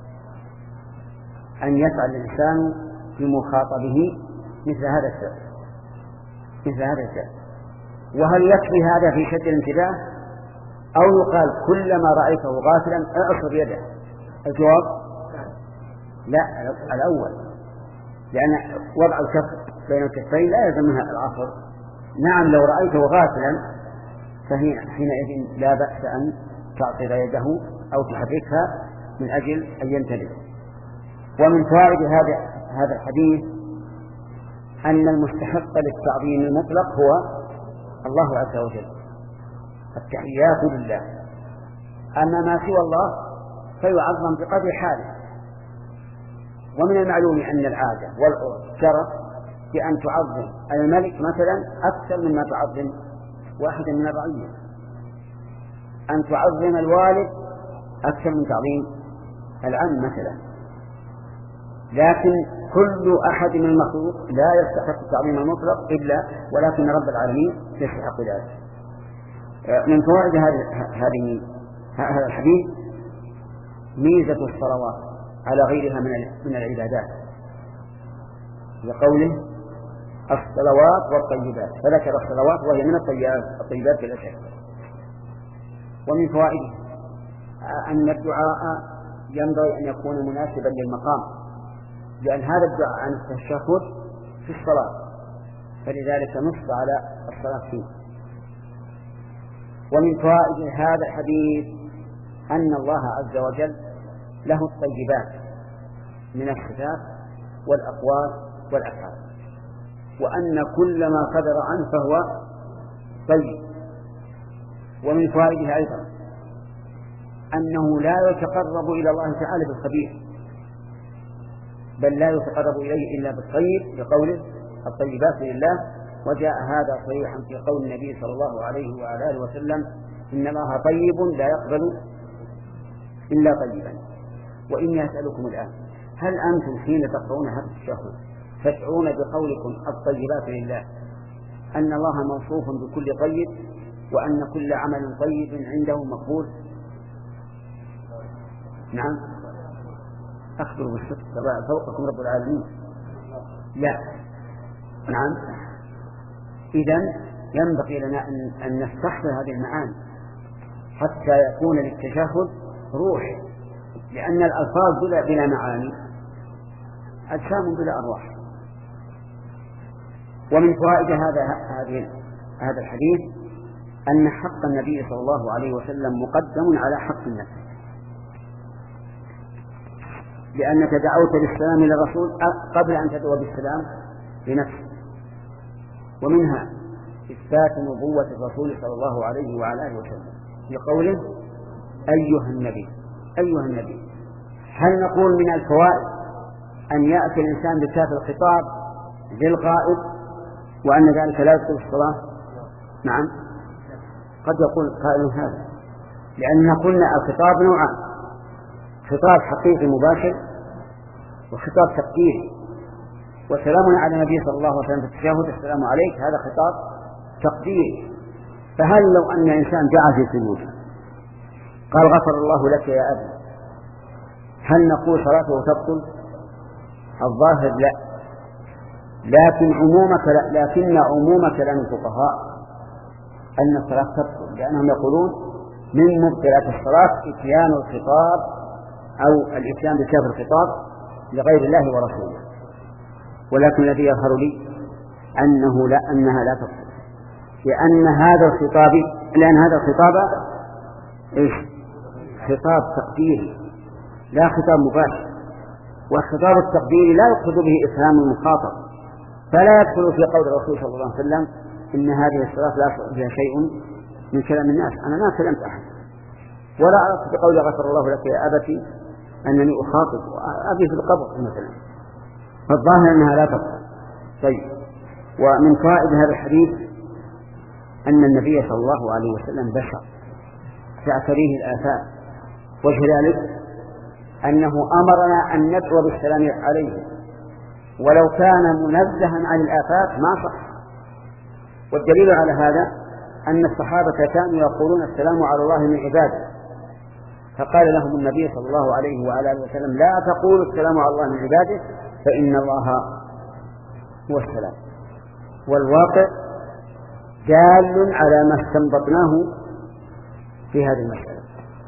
[SPEAKER 1] أن يفعل الإنسان بمخاطبه مثل هذا الشيء مثل هذا الشيء. وهل يكفي هذا في شد الانتباه أو يقال كلما رأيته غافلا أعصر يده؟ الجواب لا، الأول، لأن وضع الكف بين الكفين لا يلزم منها العصر. نعم لو رأيته غافلا فحينئذ لا بأس أن تعصر يده أو تحركها من أجل أن ينتبه. ومن فوائد هذا هذا الحديث أن المستحق للتعظيم المطلق هو الله عز وجل، التحيات لله. أما ما سوى الله فيعظم بقدر حاله. ومن المعلوم أن العادة والعرف جرت بأن تعظم الملك مثلا أكثر مما تعظم واحدا من الرعية، أن تعظم الوالد أكثر من تعظيم العم مثلا. لكن كل أحد من المخلوق لا يستحق التعظيم المطلق إلا ولكن رب العالمين يستحق ذلك. من فوائد هذه هذا الحديث ميزة الصلوات على غيرها من العبادات، لقوله الصلوات والطيبات، فذكر الصلوات وهي من الطيبات بلا شك. ومن فوائده أن الدعاء ينبغي أن يكون مناسبا للمقام، لأن هذا الدعاء عن التشهد في الصلاة، فلذلك نص على الصلاة فيه. ومن فوائد هذا الحديث أن الله عز وجل له الطيبات من الصفات والأقوال والأفعال، وأن كل ما قدر عنه فهو طيب. ومن فوائده أيضا أنه لا يتقرب إلى الله تعالى بالخبيث، بل لا يتقرب إليه إلا بالطيب، لقوله الطيبات لله. وجاء هذا صريحا في قول النبي صلى الله عليه وعلى آله وسلم إن الله طيب لا يقبل إلا طيبا. وإني أسألكم الآن هل أنتم حين تقرؤون هذا التشهد تشعرون بقولكم الطيبات لله أن الله موصوف بكل طيب وأن كل عمل طيب عنده مقبول؟ نعم، أخبروا بالصدق فوقكم رب العالمين. لا، نعم. إذن ينبغي لنا أن نستحضر هذه المعاني حتى يكون للتشهد روح، لأن الألفاظ بلا, بلا معاني أجسام بلا أرواح. ومن فوائد هذا هذه هذا الحديث أن حق النبي صلى الله عليه وسلم مقدم على حق النفس، لأنك دعوت بالسلام للرسول قبل أن تدعو بالسلام لنفسك. ومنها إثبات نبوة الرسول صلى الله عليه وعلى آله وسلم في قوله أيها النبي. أيها النبي، هل نقول من الفوائد أن يأتي الإنسان بكاف الخطاب للغائب وأن ذلك لا يدخل في الصلاة؟ نعم، قد يقول قائل هذا، لأننا قلنا الخطاب نوعان: خطاب حقيقي مباشر وخطاب تقديري. وسلامنا على النبي صلى الله عليه وسلم في التشهد السلام عليك هذا خطاب تقديري. فهل لو أن إنسان دعا في سجوده قال غفر الله لك يا أبي، هل نقول صلاته تبطل؟ الظاهر لا، لكن عموم لا لكن عموم كلام الفقهاء أن الصلاة تبطل، لأنهم يقولون من مبطلات الصلاة إتيان الخطاب أو الإتيان بكاف الخطاب لغير الله ورسوله. ولكن الذي يظهر لي أنه لا أنها لا تبطل، لأن هذا الخطاب لأن هذا الخطاب إيش؟ خطاب تقديري لا خطاب مباشر، والخطاب التقديري لا يقصد به إفهام المخاطب، فلا يدخل في قول الرسول صلى الله عليه وسلم إن هذه الصلاة لا يصح فيها شيء من كلام الناس. أنا ما كلمت أحد، ولا أعرف بقول غفر الله لك يا أبتي أنني أخاطب أبي في القبر مثلا، فالظاهر أنها لا تبطل. طيب، ومن فائدة هذا الحديث أن النبي صلى الله عليه وسلم بشر تعتريه الآفات، وكذلك أنه أمرنا أن ندعو بالسلام عليه، ولو كان منزها عن الآفات ما صح. والدليل على هذا أن الصحابة كانوا يقولون السلام على الله من عباده، فقال لهم النبي صلى الله عليه وعلى آله وسلم لا تقولوا السلام على الله من عباده فإن الله هو السلام. والواقع دال على ما استنبطناه في هذه المسألة،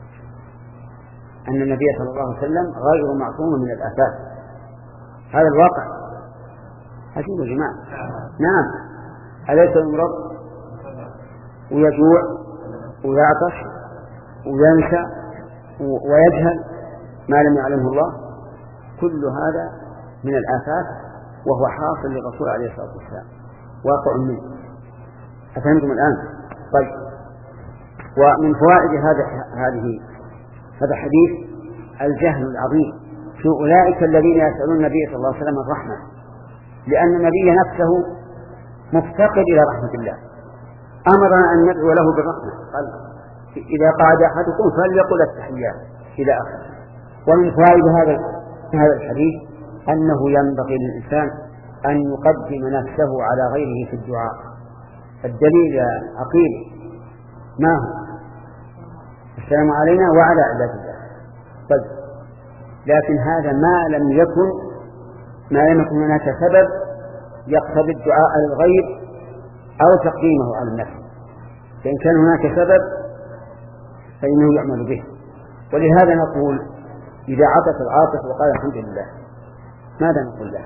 [SPEAKER 1] أن النبي صلى الله عليه وسلم غير معصوم من الآفات. هذا الواقع. أشوف يا جماعة، نعم، أليس يمرض ويجوع ويعطش وينسى ويجهل ما لم يعلمه الله؟ كل هذا من الآفات، وهو حاصل للرسول عليه الصلاة والسلام، واقع منه. أفهمتم الآن؟ طيب، ومن فوائد هذا هذه هذا الحديث الجهل العظيم في أولئك الذين يسألون النبي صلى الله عليه وسلم الرحمة، لأن النبي نفسه مفتقر إلى رحمة الله، أمرنا أن ندعو له بالرحمة، قال إذا قعد أحدكم فليقل التحيات إلى آخره. ومن فوائد هذا هذا الحديث أنه ينبغي للإنسان أن يقدم نفسه على غيره في الدعاء. الدليل يا عقيل ما هو؟ السلام علينا وعلى عباد الله. طيب، لكن هذا ما لم يكن ما لم يكن هناك سبب يقتضي الدعاء للغير أو تقديمه على النفس، فإن كان هناك سبب فإنه يعمل به. ولهذا نقول إذا عطس العاطس وقال الحمد لله ماذا نقول له؟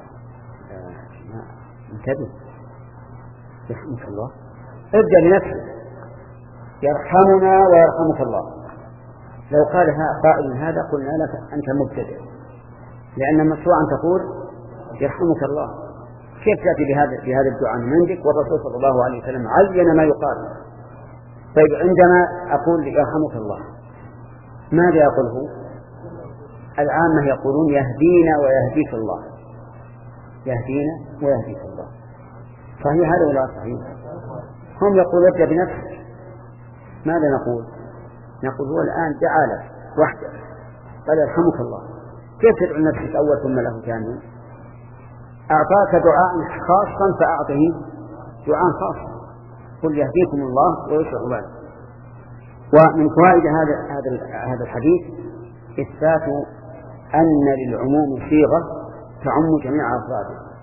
[SPEAKER 1] انتبه، يرحمك الله، ابدأ بنفسك، يرحمنا ويرحمك الله. لو قال قائل هذا قلنا لك أنت مبتدئ، لأن المشروع أن تقول يرحمك الله. كيف تأتي بهذا بهذا الدعاء من عندك والرسول صلى الله عليه وسلم عين ما يقال؟ طيب، عندما أقول يرحمك الله ماذا يقوله؟ العامة يقولون يهدينا ويهديك الله، يهدينا ويهديك الله. صحيح هذا ولا صحيح؟ هم يقولون ابدأ بنفسك. ماذا نقول؟ نقول هو الآن دعا لك وحده قال يرحمك الله، كيف تدعو نفسك أول ثم له ثانيا؟ أعطاك دعاء خاصا فأعطه دعاء خاص، قل يهديكم الله ويشرع بالك. ومن فوائد هذا هذا هذا الحديث إثبات أن للعموم صيغة تعم جميع أفراده،